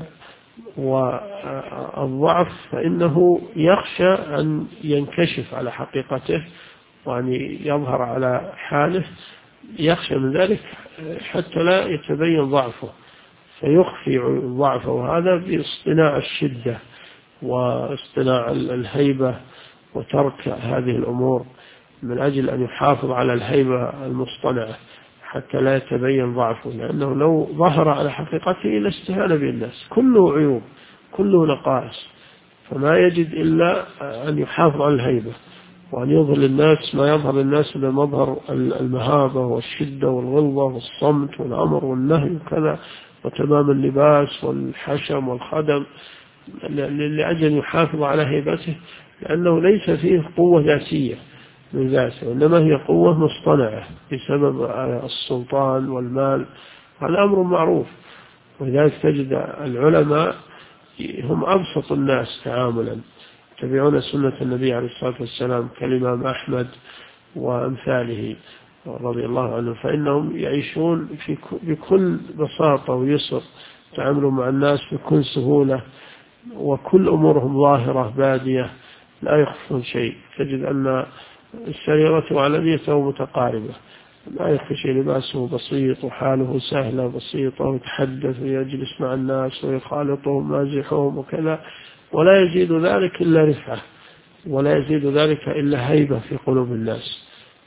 والضعف فإنه يخشى أن ينكشف على حقيقته وأن يظهر على حاله، يخشى من ذلك حتى لا يتبين ضعفه، فيخفي ضعفه هذا باصطناع الشدة واصطناع الهيبة وترك هذه الأمور من أجل أن يحافظ على الهيبة المصطنعة حتى لا يتبين ضعفه، لأنه لو ظهر على حقيقته لاستهان به الناس، كله عيوب كله نقائص، فما يجد إلا أن يحافظ على الهيبة وأن يظهر للناس ما يظهر للناس من مظهر المهابة والشدة والغلظة والصمت والأمر والنهي وكذا وتمام اللباس والحشم والخدم، لأجل أن يحافظ على هيبته، لأنه ليس فيه قوة ذاتية من ذاته، وإنما هي قوة مصطنعة بسبب السلطان والمال. هذا أمر معروف، ولذلك تجد العلماء هم أبسط الناس تعاملا، يتبعون سنة النبي عليه الصلاة والسلام كالإمام أحمد وأمثاله رضي الله عنه، فإنهم يعيشون بكل بساطة ويسر، يتعاملون مع الناس بكل سهولة، وكل أمورهم ظاهرة بادية لا يخفون شيء. تجد أن السريرة وعلانيته متقاربة، لا يخفي شيء، لباسه بسيط وحاله سهلة بسيطة، ويتحدث ويجلس مع الناس ويخالطهم مازحهم وكذا، ولا يزيد ذلك إلا رفعة، ولا يزيد ذلك إلا هيبة في قلوب الناس،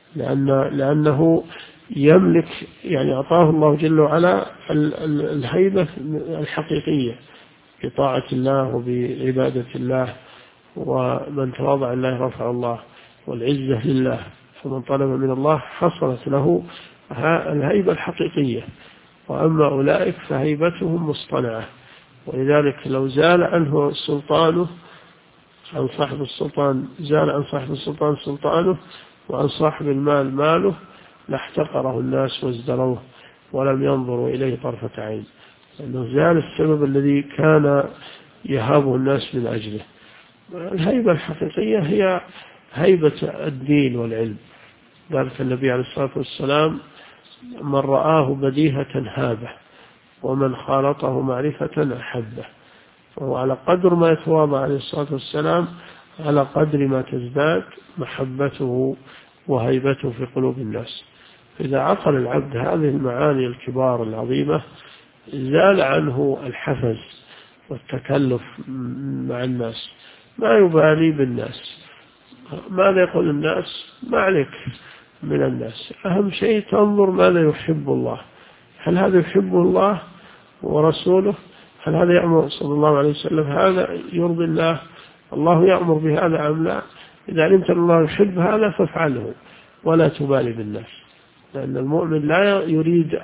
لأنه يملك، يعني أعطاه الله جل وعلا الهيبة الحقيقية بطاعة الله وبعبادة الله، ومن تواضع الله رفع الله، والعزة لله، فمن طلب من الله حصلت له الهيبة الحقيقية. وأما أولئك فهيبتهم مصطنعة، ولذلك لو زال عنه سلطانه عن صاحب السلطان، زال عن صاحب السلطان سلطانه وعن صاحب المال ماله، لاحتقره الناس وازدروه ولم ينظروا إليه طرفة عين، لأنه زال السبب الذي كان يهابه الناس من أجله. الهيبة الحقيقية هي هيبة الدين والعلم. ذلك النبي عليه الصلاة والسلام من رآه بديهة هابه، ومن خالطه معرفة أحبه، وهو على قدر ما يتواضع عليه الصلاة والسلام على قدر ما تزداد محبته وهيبته في قلوب الناس. إذا عقل العبد هذه المعاني الكبار العظيمة زال عنه الحفز والتكلف مع الناس، ما يبالي بالناس، ماذا يقول الناس ما عليك من الناس، أهم شيء تنظر ماذا يحب الله، هل هذا يحبه الله ورسوله، هل هذا يأمر صلى الله عليه وسلم هذا يرضي الله، الله يأمر بهذا أم لا. إذا علمت أن الله يحب هذا فافعله ولا تبالي بالناس، لأن المؤمن لا يريد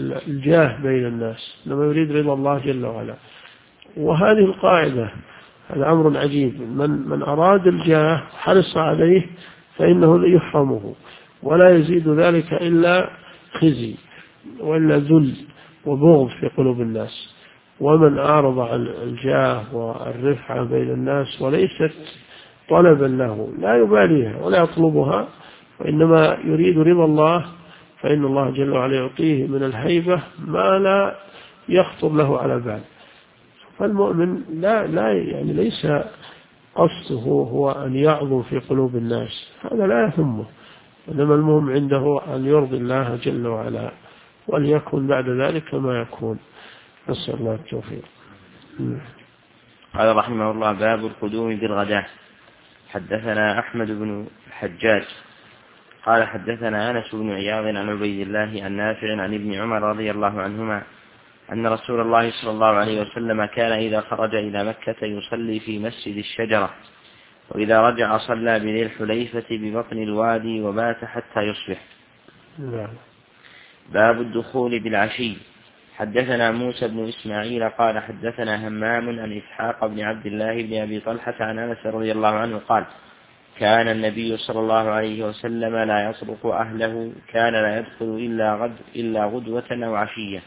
الجاه بين الناس، إنما يريد رضا الله جل وعلا. وهذه القاعدة هذا أمر عجيب. من أراد الجاه حرص عليه فإنه يحرمه، ولا يزيد ذلك إلا خزي وإلا ذل وبغض في قلوب الناس. ومن أعرض عن الجاه والرفعة بين الناس وليست طلبا له لا يباليها ولا يطلبها، وإنما يريد رضا الله، فإن الله جل وعلا يعطيه من الهيبة ما لا يخطر له على بال. فالمؤمن لا يعني ليس قصده هو أن يعظم في قلوب الناس، هذا لا يهمه، إنما المهم عنده أن يرضي الله جل وعلا، وليكن بعد ذلك ما يكون. نسأل الله التوفيق. قال رحمه الله: باب القدوم بالغداة. حدثنا أحمد بن الحجاج قال حدثنا أنس بن عياض عن عبيد الله عن نافع عن ابن عمر رضي الله عنهما أن رسول الله صلى الله عليه وسلم كان إذا خرج إلى مكة يصلي في مسجد الشجرة، وإذا رجع صلى بذي الحليفة ببطن الوادي وبات حتى يصبح. باب الدخول بالعشي. حدثنا موسى بن إسماعيل قال حدثنا همام عن إسحاق بن عبد الله بن أبي طلحة عن أنس رضي الله عنه قال: كان النبي صلى الله عليه وسلم لا يطرق أهله، كان لا يدخل إلا غدوة أو عشية.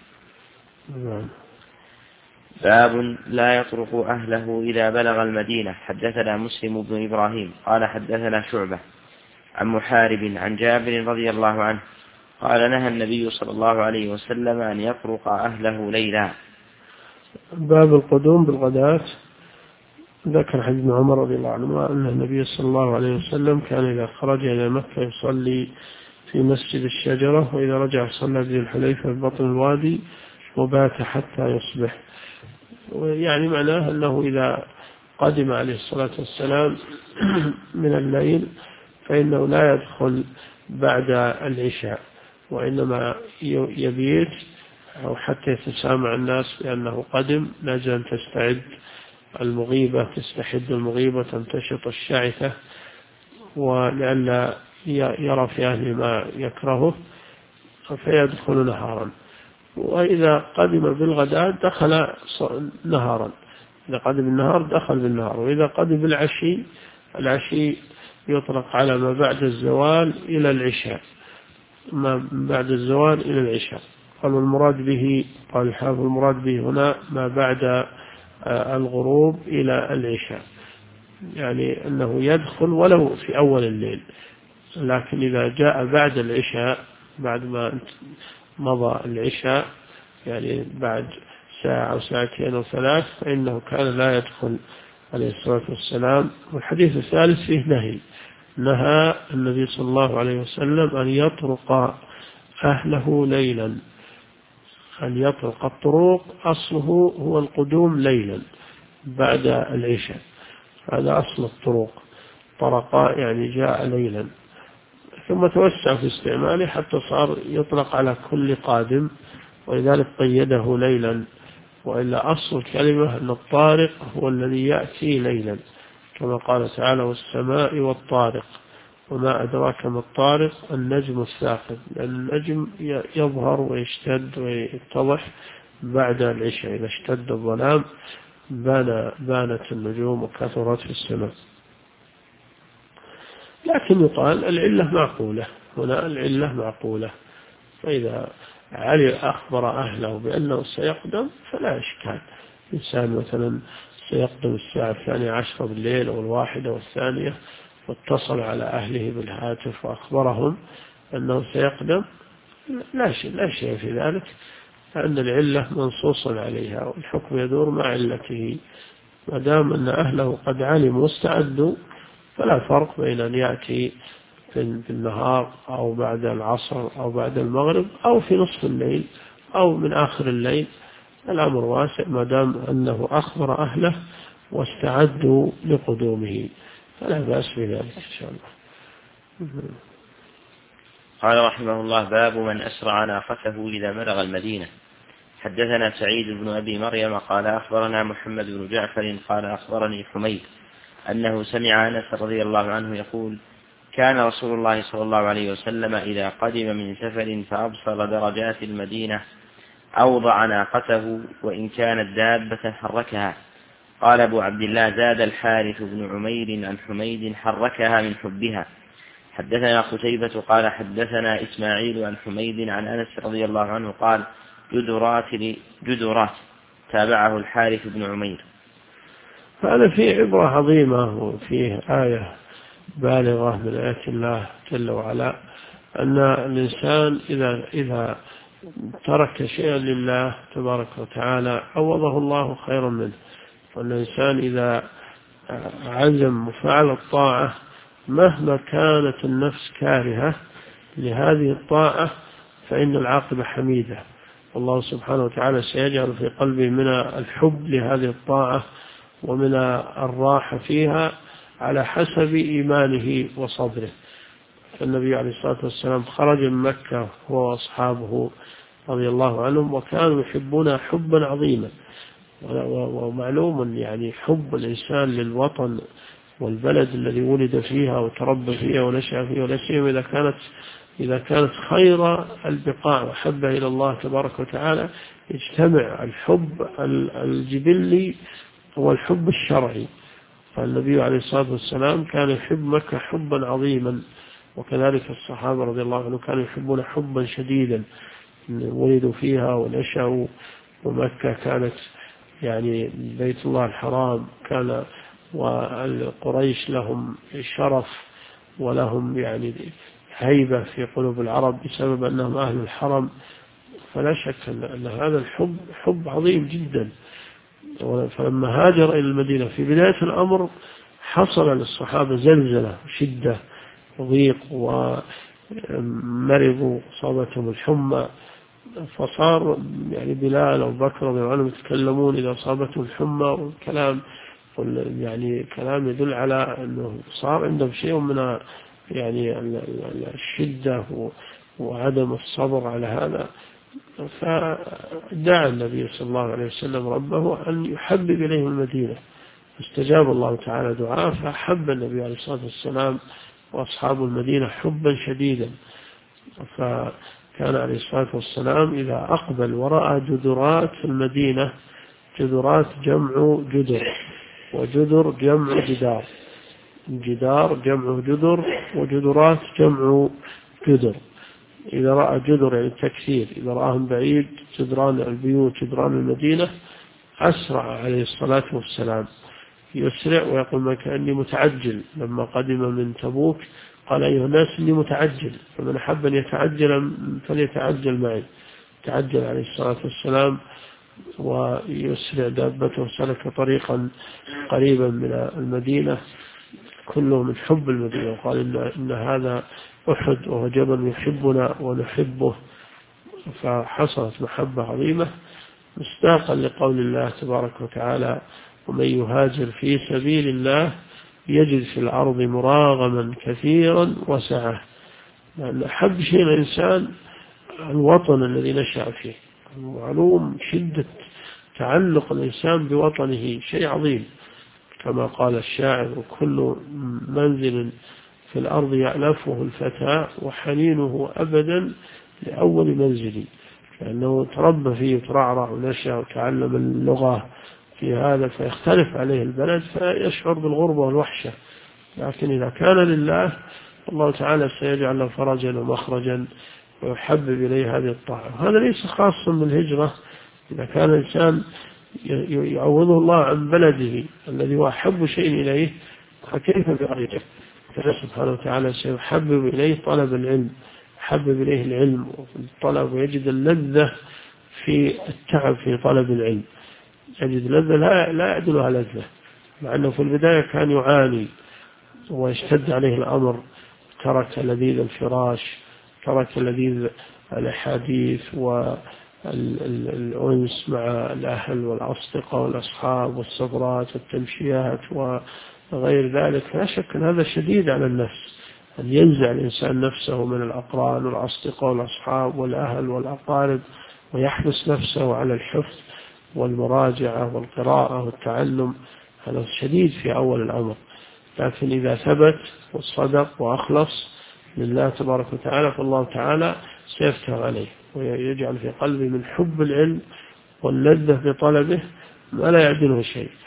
باب لا يطرق أهله إذا بلغ المدينة. حدثنا مسلم بن إبراهيم قال حدثنا شعبة عن محارب عن جابر رضي الله عنه قال: نهى النبي صلى الله عليه وسلم أن يطرق أهله ليلا. باب القدوم بالغداة. ذكر حديث ابن عمر رضي الله عنه أن النبي صلى الله عليه وسلم كان إذا خرج إلى مكة يصلي في مسجد الشجرة، وإذا رجع صلى بذي الحليفة في بطن الوادي وبات حتى يصبح. يعني معناه أنه إذا قدم عليه الصلاة والسلام من الليل فإنه لا يدخل بعد العشاء، وإنما يبيت أو حتى يتسامع الناس بأنه قدم، لأجل أن تستعد المغيبة، تستحد المغيبة، تنتشط الشعثة، ولئلا يرى في أهله ما يكرهه فيدخل نهارا. وإذا قدم بالغداء دخل نهارا، إذا قدم النهار دخل بالنهار. وإذا قدم بالعشي، العشي يطلق على ما بعد الزوال إلى العشاء، ما بعد الزوال إلى العشاء. قال الحافظ المراد به هنا ما بعد الغروب إلى العشاء، يعني أنه يدخل ولو في أول الليل، لكن إذا جاء بعد العشاء، بعد ما مضى العشاء، يعني بعد ساعة أو ساعتين أو ثلاث، فإنه كان لا يدخل عليه الصلاة والسلام. والحديث الثالث فيه نهى النبي صلى الله عليه وسلم أن يطرق أهله ليلا. أن يطرق، الطروق أصله هو القدوم ليلا بعد العشاء، هذا أصل الطروق، طرقاء يعني جاء ليلا، ثم توسع في استعماله حتى صار يطلق على كل قادم، ولذلك قيده ليلا. وإلا أصل الكلمة أن الطارق هو الذي يأتي ليلا، كما قال تعالى: والسماء والطارق، وما أدراك ما الطارق، النجم الثاقب، لأن النجم يظهر ويشتد ويتضح بعد العشاء، إذا اشتد الظلام بانت النجوم وكثرت في السماء. لكن يقال العلة معقولة، هنا العلة معقولة، فإذا أخبر أهله بأنه سيقدم فلا إشكال. إنسان مثلا سيقدم الساعة 12 بالليل أو 1 أو 2، واتصل على أهله بالهاتف وأخبرهم أنه سيقدم، لا شيء في ذلك، لأن العلة منصوص عليها، والحكم يدور مع علته. ما دام أن أهله قد علموا واستعدوا فلا فرق بين أن يأتي في النهار أو بعد العصر أو بعد المغرب أو في نصف الليل أو من آخر الليل، الأمر واسع ما دام أنه أخبر أهله واستعدوا لقدومه، فلا بأس بذلك إن شاء الله. قال رحمه الله: باب من أسرع ناقته إذا بلغ المدينة. حدثنا سعيد بن أبي مريم قال أخبرنا محمد بن جعفر قال أخبرني حميد أنه سمع أنس رضي الله عنه يقول: كان رسول الله صلى الله عليه وسلم إذا قدم من سفر فأبصر درجات المدينة أوضع ناقته، وإن كانت دابة حركها، قال أبو عبد الله: زاد الحارث بن عمير عن حميد حركها من حبها. حدثنا قتيبة قال حدثنا إسماعيل عن حميد عن أنس رضي الله عنه قال: جدرات تابعه الحارث بن عمير. هذا فيه عبرة عظيمة وفيه آية بالغة من آيات الله جل وعلا، أن الإنسان إذا ترك شيئا لله تبارك وتعالى عوضه الله خيرا منه، وأن الإنسان إذا عزم وفعل الطاعة مهما كانت النفس كارهة لهذه الطاعة فإن العاقبة حميدة، والله سبحانه وتعالى سيجعل في قلبه من الحب لهذه الطاعة ومن الراحة فيها على حسب إيمانه وصبره. النبي عليه الصلاة والسلام خرج من مكة هو وأصحابه رضي الله عنهم وكانوا يحبون حبا عظيما، ومعلوم يعني حب الإنسان للوطن والبلد الذي ولد فيها وتربى فيها ونشأ فيها، ولا سيما إذا كانت خير البقاع وحبه إلى الله تبارك وتعالى، يجتمع الحب الجبلي والحب الشرعي. فالنبي عليه الصلاة والسلام كان يحب مكة حبا عظيما، وكذلك الصحابة رضي الله عنهم كانوا يحبون حبا شديدا، ولدوا فيها ونشأوا، ومكة كانت يعني بيت الله الحرام، كان والقريش لهم شرف ولهم يعني هيبة في قلوب العرب بسبب أنهم أهل الحرم. فلا شك أن هذا الحب حب عظيم جدا. فلما هاجر إلى المدينة في بداية الأمر حصل للصحابة زلزلة شدة وضيق، ومرضوا صابتهم الحمى، فصار يعني بلال أو بكر رضي الله عنهم يتكلمون إذا صابتهم الحمى، والكلام يعني كلام يدل على أنه صار عندهم شيء من يعني الشدة وعدم الصبر على هذا. فدعا النبي صلى الله عليه وسلم ربه أن يحبب إليهم المدينة، استجاب الله تعالى دعاءه، فحب النبي عليه الصلاة والسلام وأصحاب المدينة حبا شديدا. فكان عليه الصلاة والسلام إذا أقبل ورأى جدرات في المدينة، جدرات جمع جدر، وجدر جمع جدار، جدار جمع جدر، وجدرات جمع جدر. إذا رأى جدر يعني التكثير، إذا رآهم بعيد جدران البيوت جدران المدينة أسرع عليه الصلاة والسلام، يسرع ويقول ما كأني متعجل. لما قدم من تبوك قال أيها الناس إني متعجل، فمن أحب أن يتعجل فليتعجل معي. تعجل عليه الصلاة والسلام ويسرع دابته، سلك طريقا قريبا من المدينة كله من حب المدينة، وقال إن هذا أحد وهو جبل يحبنا ونحبه. فحصلت محبة عظيمة مصداقا لقول الله تبارك وتعالى: ومن يهاجر في سبيل الله يجد في الأرض مراغما كثيرا وسعة. لأن أحب شيء الإنسان الوطن الذي نشأ فيه، معلوم شدة تعلق الإنسان بوطنه شيء عظيم، كما قال الشاعر: وكل منزل في الأرض يألفه الفتى وحنينه أبدا لأول منزل، لأنه تربى فيه وترعرع ونشأ وتعلم اللغة في هذا، فيختلف عليه البلد فيشعر بالغربة والوحشة. لكن إذا كان لله الله تعالى سيجعل له فرجا ومخرجا ويحبب إليه هذه الطاعة. هذا ليس خاصا بالهجرة، إذا كان الإنسان يعوضه الله عن بلده الذي هو أحب شيء إليه فكيف بغيره؟ فالله سبحانه وتعالى سيحبب إليه طلب العلم، حبب إليه العلم والطلب، ويجد اللذة في التعب في طلب العلم، يجد لذة لا يعدلها لذة، مع أنه في البداية كان يعاني ويشتد عليه الأمر، ترك لذيذ الفراش، ترك لذيذ الأحاديث والأنس مع الأهل والأصدقاء والأصحاب والسفرات والتمشيات وغير ذلك. لا شك أن هذا شديد على النفس، أن ينزع الإنسان نفسه من الأقران والأصدقاء والأصحاب والأهل والأقارب، ويحبس نفسه على الحفظ والمراجعة والقراءة والتعلم. هذا شديد في أول الأمر، لكن إذا ثبت وصدق وأخلص لله تبارك وتعالى فالله تعالى سيفتح عليه ويجعل في قلبه من حب العلم واللذة بطلبه ما لا يعدله شيء.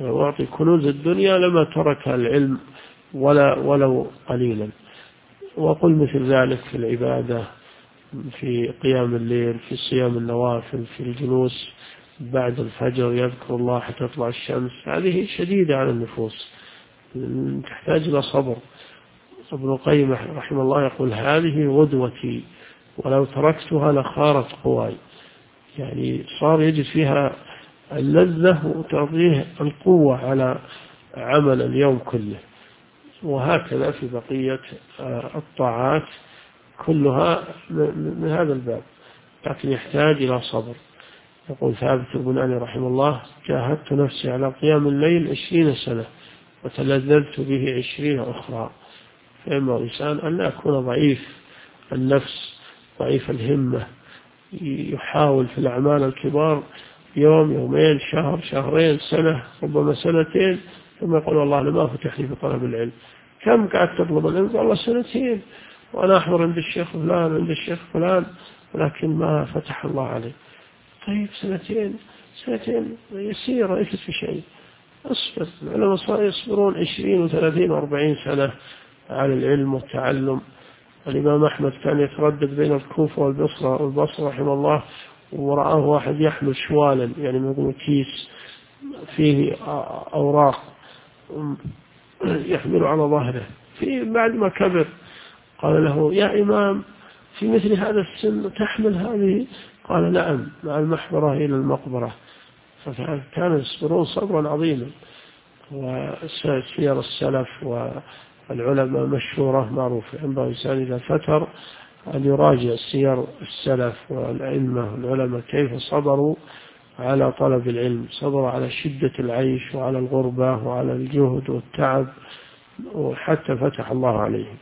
وأعطي كنوز الدنيا لما ترك العلم ولو قليلا. وقل مثل ذلك في العبادة، في قيام الليل، في صيام النوافل، في الجلوس بعد الفجر يذكر الله حتى تطلع الشمس. هذه شديدة على النفوس، تحتاج إلى صبر. ابن القيم رحمه الله يقول هذه غدوتي ولو تركتها لخارت قواي. يعني صار يجد فيها اللذة وتعطيه القوة على عمل اليوم كله. وهكذا في بقية الطاعات كلها من هذا الباب، لكن يحتاج إلى صبر. يقول ثابت البناني رحمه الله جاهدت نفسي على قيام الليل 20 سنة وتلذذت به 20 أخرى. فإما الإنسان أن لا يكون ضعيف النفس ضعيف الهمة، يحاول في الأعمال الكبار يوم يومين شهر شهرين سنة ربما سنتين، ثم يقول والله أنا ما فتح لي في طلب العلم. كم قاعد تطلب العلم؟ والله سنتين وأنا أحضر عند الشيخ فلان عند الشيخ فلان ولكن ما فتح الله عليه. طيب سنتين يسير ليست في شيء. أصبر. العلماء يصبرون 20 و30 و40 سنة على العلم والتعلم. الإمام أحمد كان يتردد بين الكوفة والبصرة رحمه الله، ورآه واحد يحمل شوالا، يعني يقول كيس فيه أوراق يحمل على ظهره. بعد ما كبر قال له يا إمام في مثل هذا السن تحمل هذه؟ قال نعم مع المحبرة إلى المقبرة. فكان يصبرون صبرا عظيما. وسير السلف والعلماء مشهورة معروفة، ينبغي الإنسان إذا فتر أن يراجع سير السلف والأئمة والعلماء كيف صبروا على طلب العلم، صبروا على شدة العيش وعلى الغربة وعلى الجهد والتعب وحتى فتح الله عليهم.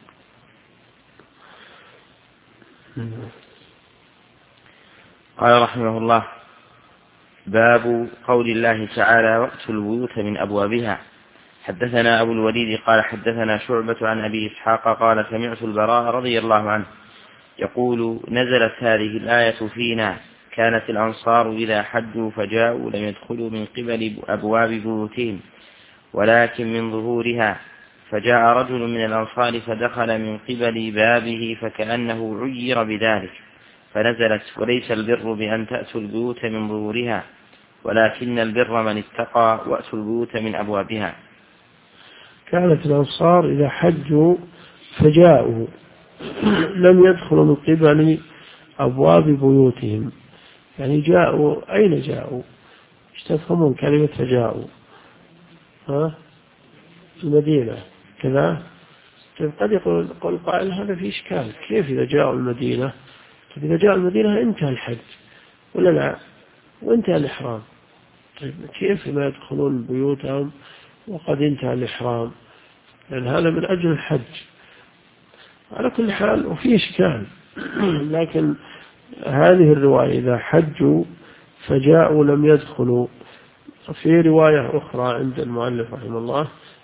قال رحمه الله باب قول الله تعالى وأتوا البيوت من أبوابها. حدثنا أبو الوليد قال حدثنا شعبة عن أبي إسحاق قال سمعت البراء رضي الله عنه يقول نزلت هذه الآية فينا كانت الأنصار إذا حجوا فجاءوا لم يدخلوا من قبل أبواب بيوتهم ولكن من ظهورها، فجاء رجل من الأنصار فدخل من قبل بابه فكأنه عير بذلك، فنزلت وليس البر بأن تأتوا البيوت من ظهورها ولكن البر من اتقى وأتوا البيوت من أبوابها. كانت الأنصار إذا حجوا فجاءوا لم يدخلوا من قبل أبواب بيوتهم. يعني جاءوا، أين جاءوا؟ ايش تفهمون كلمة فجاءوا؟ المدينة كذا. قد يقول قائل هذا في إشكال، كيف إذا جاءوا المدينة؟ إذا جاء المدينة انتهى الحج ولا لا؟ وانتهى الإحرام. طيب كيف ما يدخلون بيوتهم وقد انتهى الإحرام؟ لأن هذا من أجل الحج. على كل حال وفي إشكال لكن هذه الرواية إذا حجوا فجاءوا لم يدخلوا. في رواية أخرى عند المؤلف رحمه الله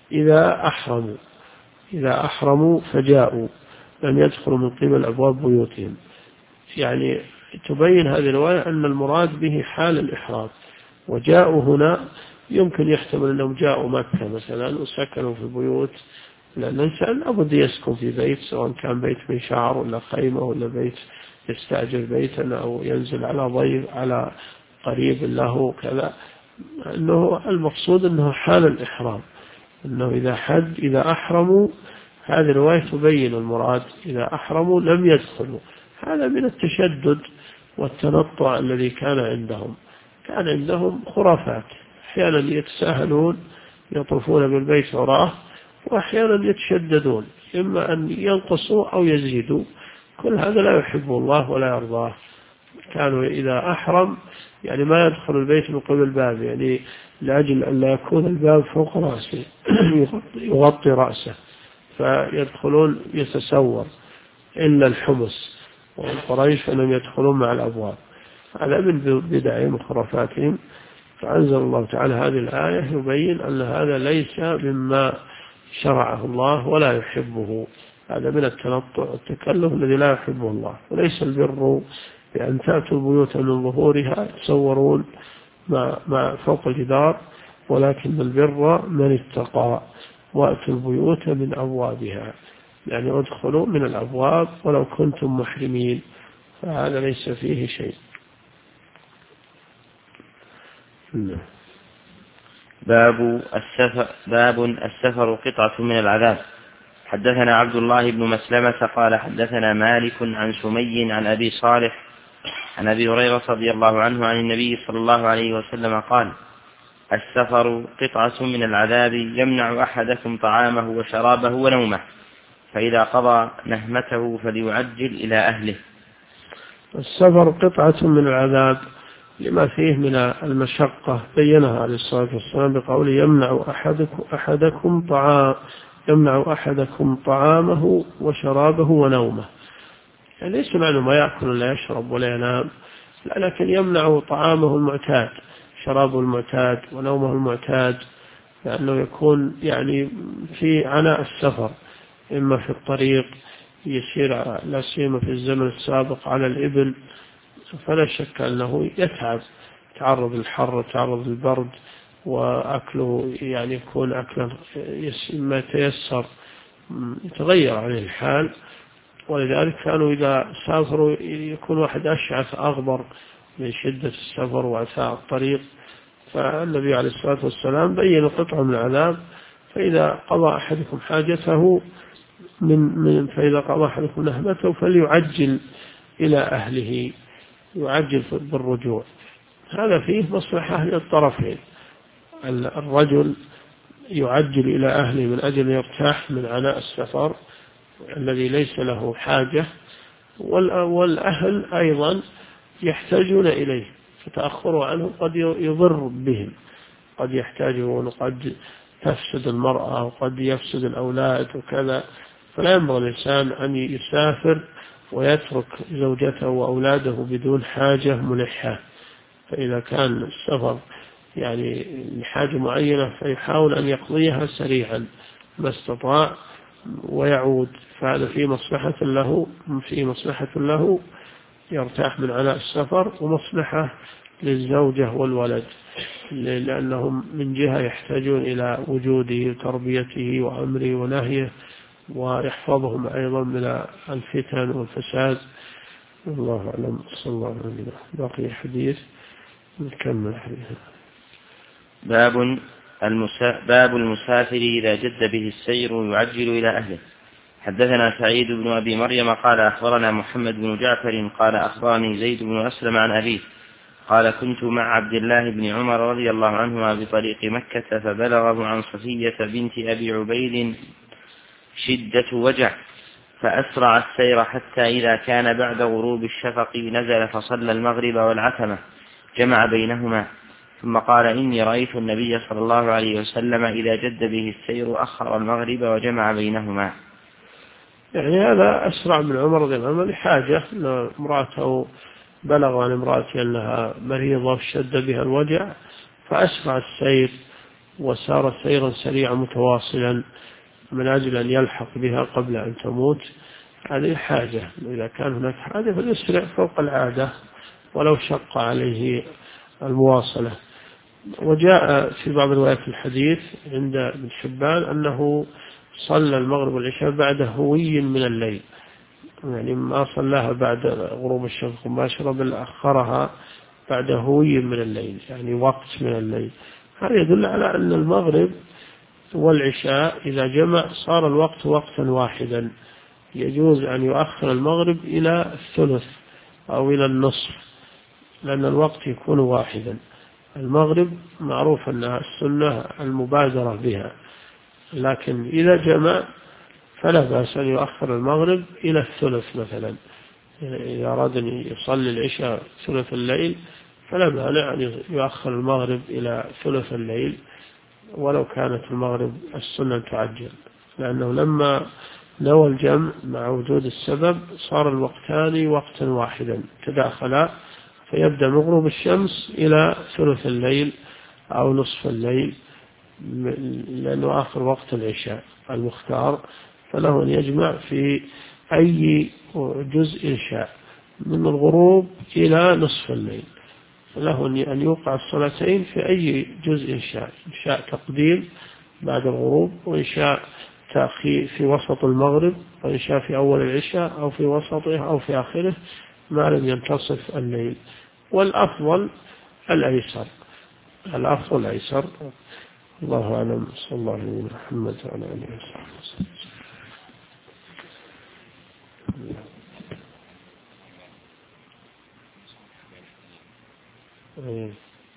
إذا أحرموا فجاءوا لم يدخلوا من قبل أبواب بيوتهم. يعني تبين هذه الرواية أن المراد به حال الإحرام. وجاءوا هنا يمكن يحتمل أنهم جاءوا مكة مثلا وسكنوا في بيوت، لأن الإنسان أبد يسكن في بيت، سواء كان بيت منشار ولا خيمة ولا بيت يستأجر بيتا أو ينزل على ضيف على قريب له كذا. أنه المقصود أنه حال الإحرام، أنه إذا أحرموا. هذه الرواية تبين المراد إذا أحرموا لم يدخلوا. هذا من التشدد والتنطع الذي كان عندهم. كان عندهم خرافات، أحيانا يتساهلون يطوفون بالبيت وراءه، وأحيانا يتشددون إما أن ينقصوا أو يزيدوا. كل هذا لا يحبه الله ولا يرضاه. كانوا إذا أحرم يعني ما يدخل البيت من قبل الباب، يعني لأجل أن لا يكون الباب فوق رأسه يغطي رأسه، فيدخلون يتسور إلا الحمص والقريش أنهم يدخلون مع الأبواب. هذا من بدعهم وخرافاتهم. فأنزل الله تعالى هذه الآية يبين أن هذا ليس مما شرعه الله ولا يحبه. هذا من التنطع والتكلف الذي لا يحبه الله. وليس البر بأن تأتوا البيوت من ظهورها، يتصورون ما فوق الجدار ولكن البر من اتقى وأتوا البيوت من أبوابها، يعني ادخلوا من الأبواب ولو كنتم محرمين، فهذا ليس فيه شيء. باب السفر قطعة من العذاب. حدثنا عبد الله بن مسلمة قال حدثنا مالك عن سمي عن أبي صالح عن أبي هريرة رضي الله عنه عن النبي صلى الله عليه وسلم قال: السفر قطعة من العذاب يمنع أحدكم طعامه وشرابه ونومه، فإذا قضى نهمته فليعجل إلى أهله. السفر قطعة من العذاب لما فيه من المشقة، بينها عليه الصلاة والسلام بقوله: يمنع أحدكم طعامه وشرابه ونومه. يعني ليس معنى ما يأكل ولا يشرب ولا ينام، لا، لكن يمنع طعامه المعتاد، شرابه المعتاد، ونومه المعتاد، لأنه يكون يعني في عناء السفر، إما في الطريق يسير لا سيما في الزمن السابق على الإبل، فلا شك أنه يتعب، تعرض للحر، تعرض للبرد، وأكله يعني يكون أكلا ما يتيسر، يتغير عليه الحال. ولذلك كانوا إذا سافروا يكون واحد أشعث أغبر من شدة السفر وعثاء الطريق، فالنبي عليه الصلاة والسلام بين قطعة من العذاب: فإذا قضى أحدكم حاجته فإذا قضى أحدكم نهمته فليعجل إلى أهله، يعجل بالرجوع. هذا فيه مصلحة للطرفين، الرجل يعجل إلى أهله من أجل يرتاح من عناء السفر الذي ليس له حاجة، والأهل أيضا يحتاجون إليه، فتأخروا عنه قد يضر بهم، قد يحتاجون، قد تفسد المرأة، وقد يفسد الأولاد وكذا. فلا ينبغي الإنسان أن يسافر ويترك زوجته وأولاده بدون حاجة ملحة. فإذا كان السفر يعني لحاجة معينة فيحاول أن يقضيها سريعا ما استطاع ويعود، فهذا في مصلحة له يرتاح من عناء السفر، ومصلحة للزوجة والولد، لأنهم من جهة يحتاجون إلى وجوده وتربيته وأمره ونهيه، ويحفظهم أيضا من الفتن والفساد. الله أعلم. صلى الله عليه وسلم. باقي حديث نكمل حديث. باب المسافر إذا جد به السير يعجل إلى أهله. حدثنا سعيد بن أبي مريم قال أخبرنا محمد بن جعفر قال أخبرني زيد بن أسلم عن أبيه قال: كنت مع عبد الله بن عمر رضي الله عنهما بطريق مكة، فبلغه عن صفية بنت أبي عبيد شدة وجع، فأسرع السير حتى إذا كان بعد غروب الشفق نزل فصلى المغرب والعتمة، جمع بينهما، ثم قال: إني رأيت النبي صلى الله عليه وسلم إذا جد به السير أخر المغرب وجمع بينهما. يعني هذا أسرع من عمر رضي الله عنه لحاجة، أن امرأته بلغ عن امرأته أنها مريضة وشد بها الوجع، فأسرع السير وسار سيرا سريعا متواصلا من أجل أن يلحق بها قبل أن تموت. هذه حاجة، إذا كان هناك حاجة فليسرع فوق العادة ولو شق عليه المواصلة. وجاء في بعض روايات الحديث عند ابن حبان أنه صلى المغرب والعشاء بعد هوي من الليل، يعني ما صلاها بعد غروب الشمس مباشرة، بل أخرها بعد هوي من الليل، يعني وقت من الليل. هذا يدل على أن المغرب والعشاء إذا جمع صار الوقت وقتا واحدا، يجوز أن يؤخر المغرب إلى الثلث أو إلى النصف، لأن الوقت يكون واحدا. المغرب معروف أنها السنة المبادرة بها، لكن إذا جمع فلا بأس أن يؤخر المغرب إلى الثلث مثلا، إذا أراد أن يصلي العشاء ثلث الليل فلا مانع أن يؤخر المغرب إلى ثلث الليل، ولو كانت المغرب السنة تعجل، لأنه لما نوى الجمع مع وجود السبب صار الوقتان وقتا واحدا تداخلا، فيبدأ من غروب الشمس إلى ثلث الليل أو نصف الليل، لأنه آخر وقت العشاء المختار، فله أن يجمع في أي جزء شاء من الغروب إلى نصف الليل. له أن يوقع الصلاتين في أي جزء شاء، إن شاء تقديم بعد الغروب، وإن شاء تأخير في وسط المغرب، وإن شاء في أول العشاء أو في وسطه أو في آخره ما لم ينتصف الليل. والأفضل الأيسر، الأفضل الأيسر. الله أعلم. صلى الله عليه محمد وعلى آله وصحبه وسلم.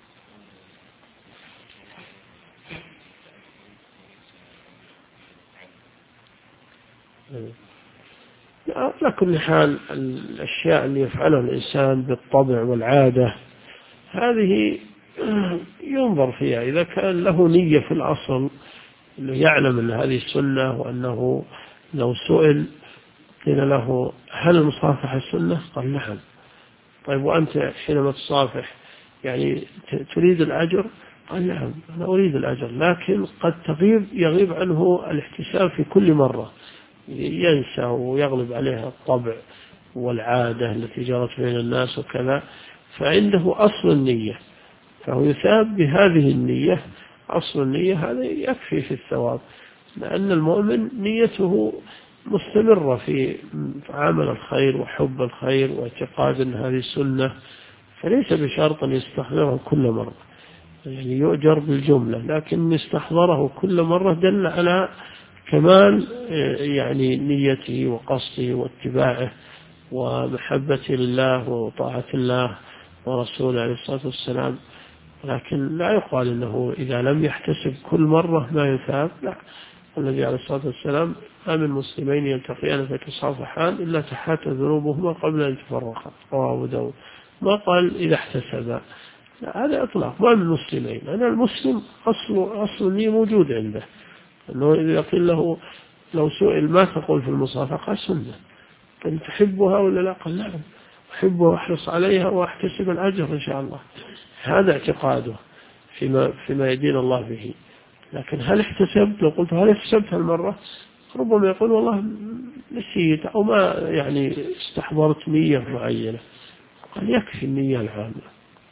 على كل حال الأشياء اللي يفعلها الإنسان بالطبع والعادة هذه ينظر فيها، إذا كان له نية في الأصل أنه يعلم أن هذه السنة، وأنه لو سئل قيل له هل المصافحة سنة؟ قال نعم. طيب وأنت حينما تصافح يعني تريد الأجر؟ قال نعم أنا أريد الأجر، لكن قد يغيب عنه الاحتساب في كل مرة، ينسى ويغلب عليها الطبع والعادة التي جرت بين الناس وكذا، فعنده أصل النية، فهو يثاب بهذه النية. أصل النية هذا يكفي في الثواب، لأن المؤمن نيته مستمرة في عمل الخير وحب الخير واعتقاد أن هذه السنة، فليس بشرط أن يستحضره كل مرة، يعني يؤجر بالجملة، لكن يستحضره كل مرة دل على كمال يعني نيته وقصده واتباعه ومحبته لله وطاعة الله ورسوله عليه الصلاة والسلام. لكن لا يقال أنه إذا لم يحتسب كل مرة ما يثاب، لا. النبي عليه الصلاة والسلام ما من مسلمين يلتقيان فيتصافحان إلا تحات ذنوبهما قبل أن يتفرقا، رواه أبو داود. ما قال إذا احتسبا، لا، هذا إطلاق. ما من مسلمين، أنا المسلم أصل النية موجود عنده، أنه إذا قيل له لو سئل ما تقول في المصافحة؟ سنة. أن تحبها ولا لا؟ قال نعم أحبها وأحرص عليها وأحتسب الأجر إن شاء الله. هذا اعتقاده فيما يدين الله به. لكن هل احتسبت؟ لو قلت هل احتسبت هالمرة؟ ربما يقول والله نسيت أو ما يعني استحضرت نية معينة. قال يكفي النية العامة.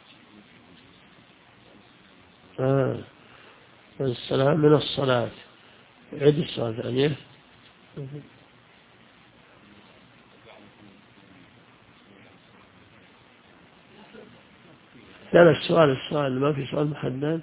السلام من الصلاة، عد الصلاة ثانية. لا السؤال ما في سؤال محدد.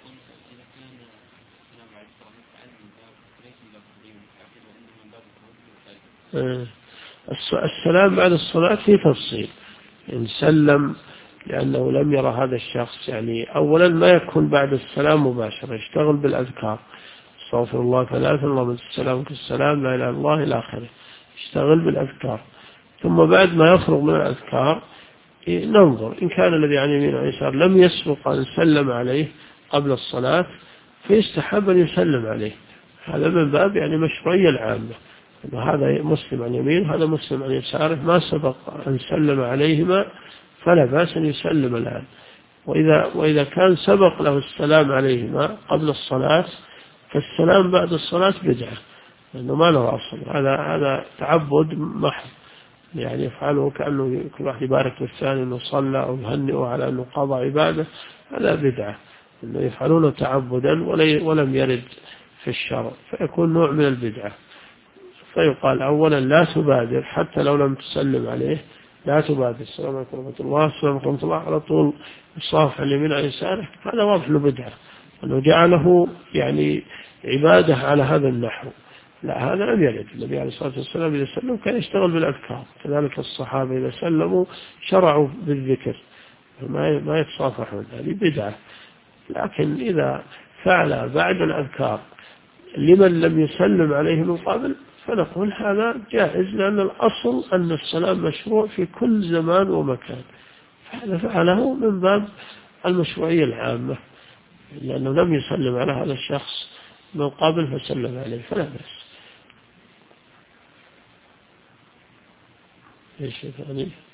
السلام بعد الصلاة في تفصيل، إن سلم لأنه لم يرى هذا الشخص، يعني أولا ما يكون بعد السلام مباشرة، يشتغل بالأذكار، استغفر الله 3، اللهم انت السلام كالسلام، لا إله إلا الله إلى آخره، يشتغل بالأذكار. ثم بعد ما يفرغ من الأذكار ننظر إن كان الذي عن يمين أو يسار لم يسبق أن سلم عليه قبل الصلاة فيستحب أن يسلم عليه. هذا من باب يعني مشروعية العامة، هذا مسلم عن يمين وهذا مسلم عن يساره، ما سبق أن سلم عليهما فلا بأس أن يسلم الآن. وإذا كان سبق له السلام عليهما قبل الصلاة فالسلام بعد الصلاة بدعة، لأنه ما له أصل، هذا تعبد محض، يعني يفعله كأنه كل واحد يبارك للثاني أنه صلى أو يهنئه على أنه قضى عبادة، هذا بدعة، أنه يفعلونه تعبدا ولم يرد في الشرع، فيكون نوع من البدعة. فيقال أولا لا تبادر حتى لو لم تسلم عليه، لا تبادر السلام عليكم ورحمة الله، السلام عليكم ورحمة الله، على طول الصافح اليمين على يساره، هذا واضح له بدعة، أنه جعله يعني عبادة على هذا النحو. لا، هذا لم يرد. النبي عليه الصلاة والسلام إذا سلم كان يشتغل بالأذكار، كذلك الصحابة إذا سلموا شرعوا بالذكر، ما يتصافحون، هذه بدعة. لكن إذا فعل بعد الأذكار لمن لم يسلم عليه من قبل فنقول هذا جائز، لأن الأصل أن السلام مشروع في كل زمان ومكان، فهذا فعله من باب المشروعية العامة، لأنه لم يسلم على هذا الشخص من قبل فسلم عليه فلا بأس. ايش ثاني؟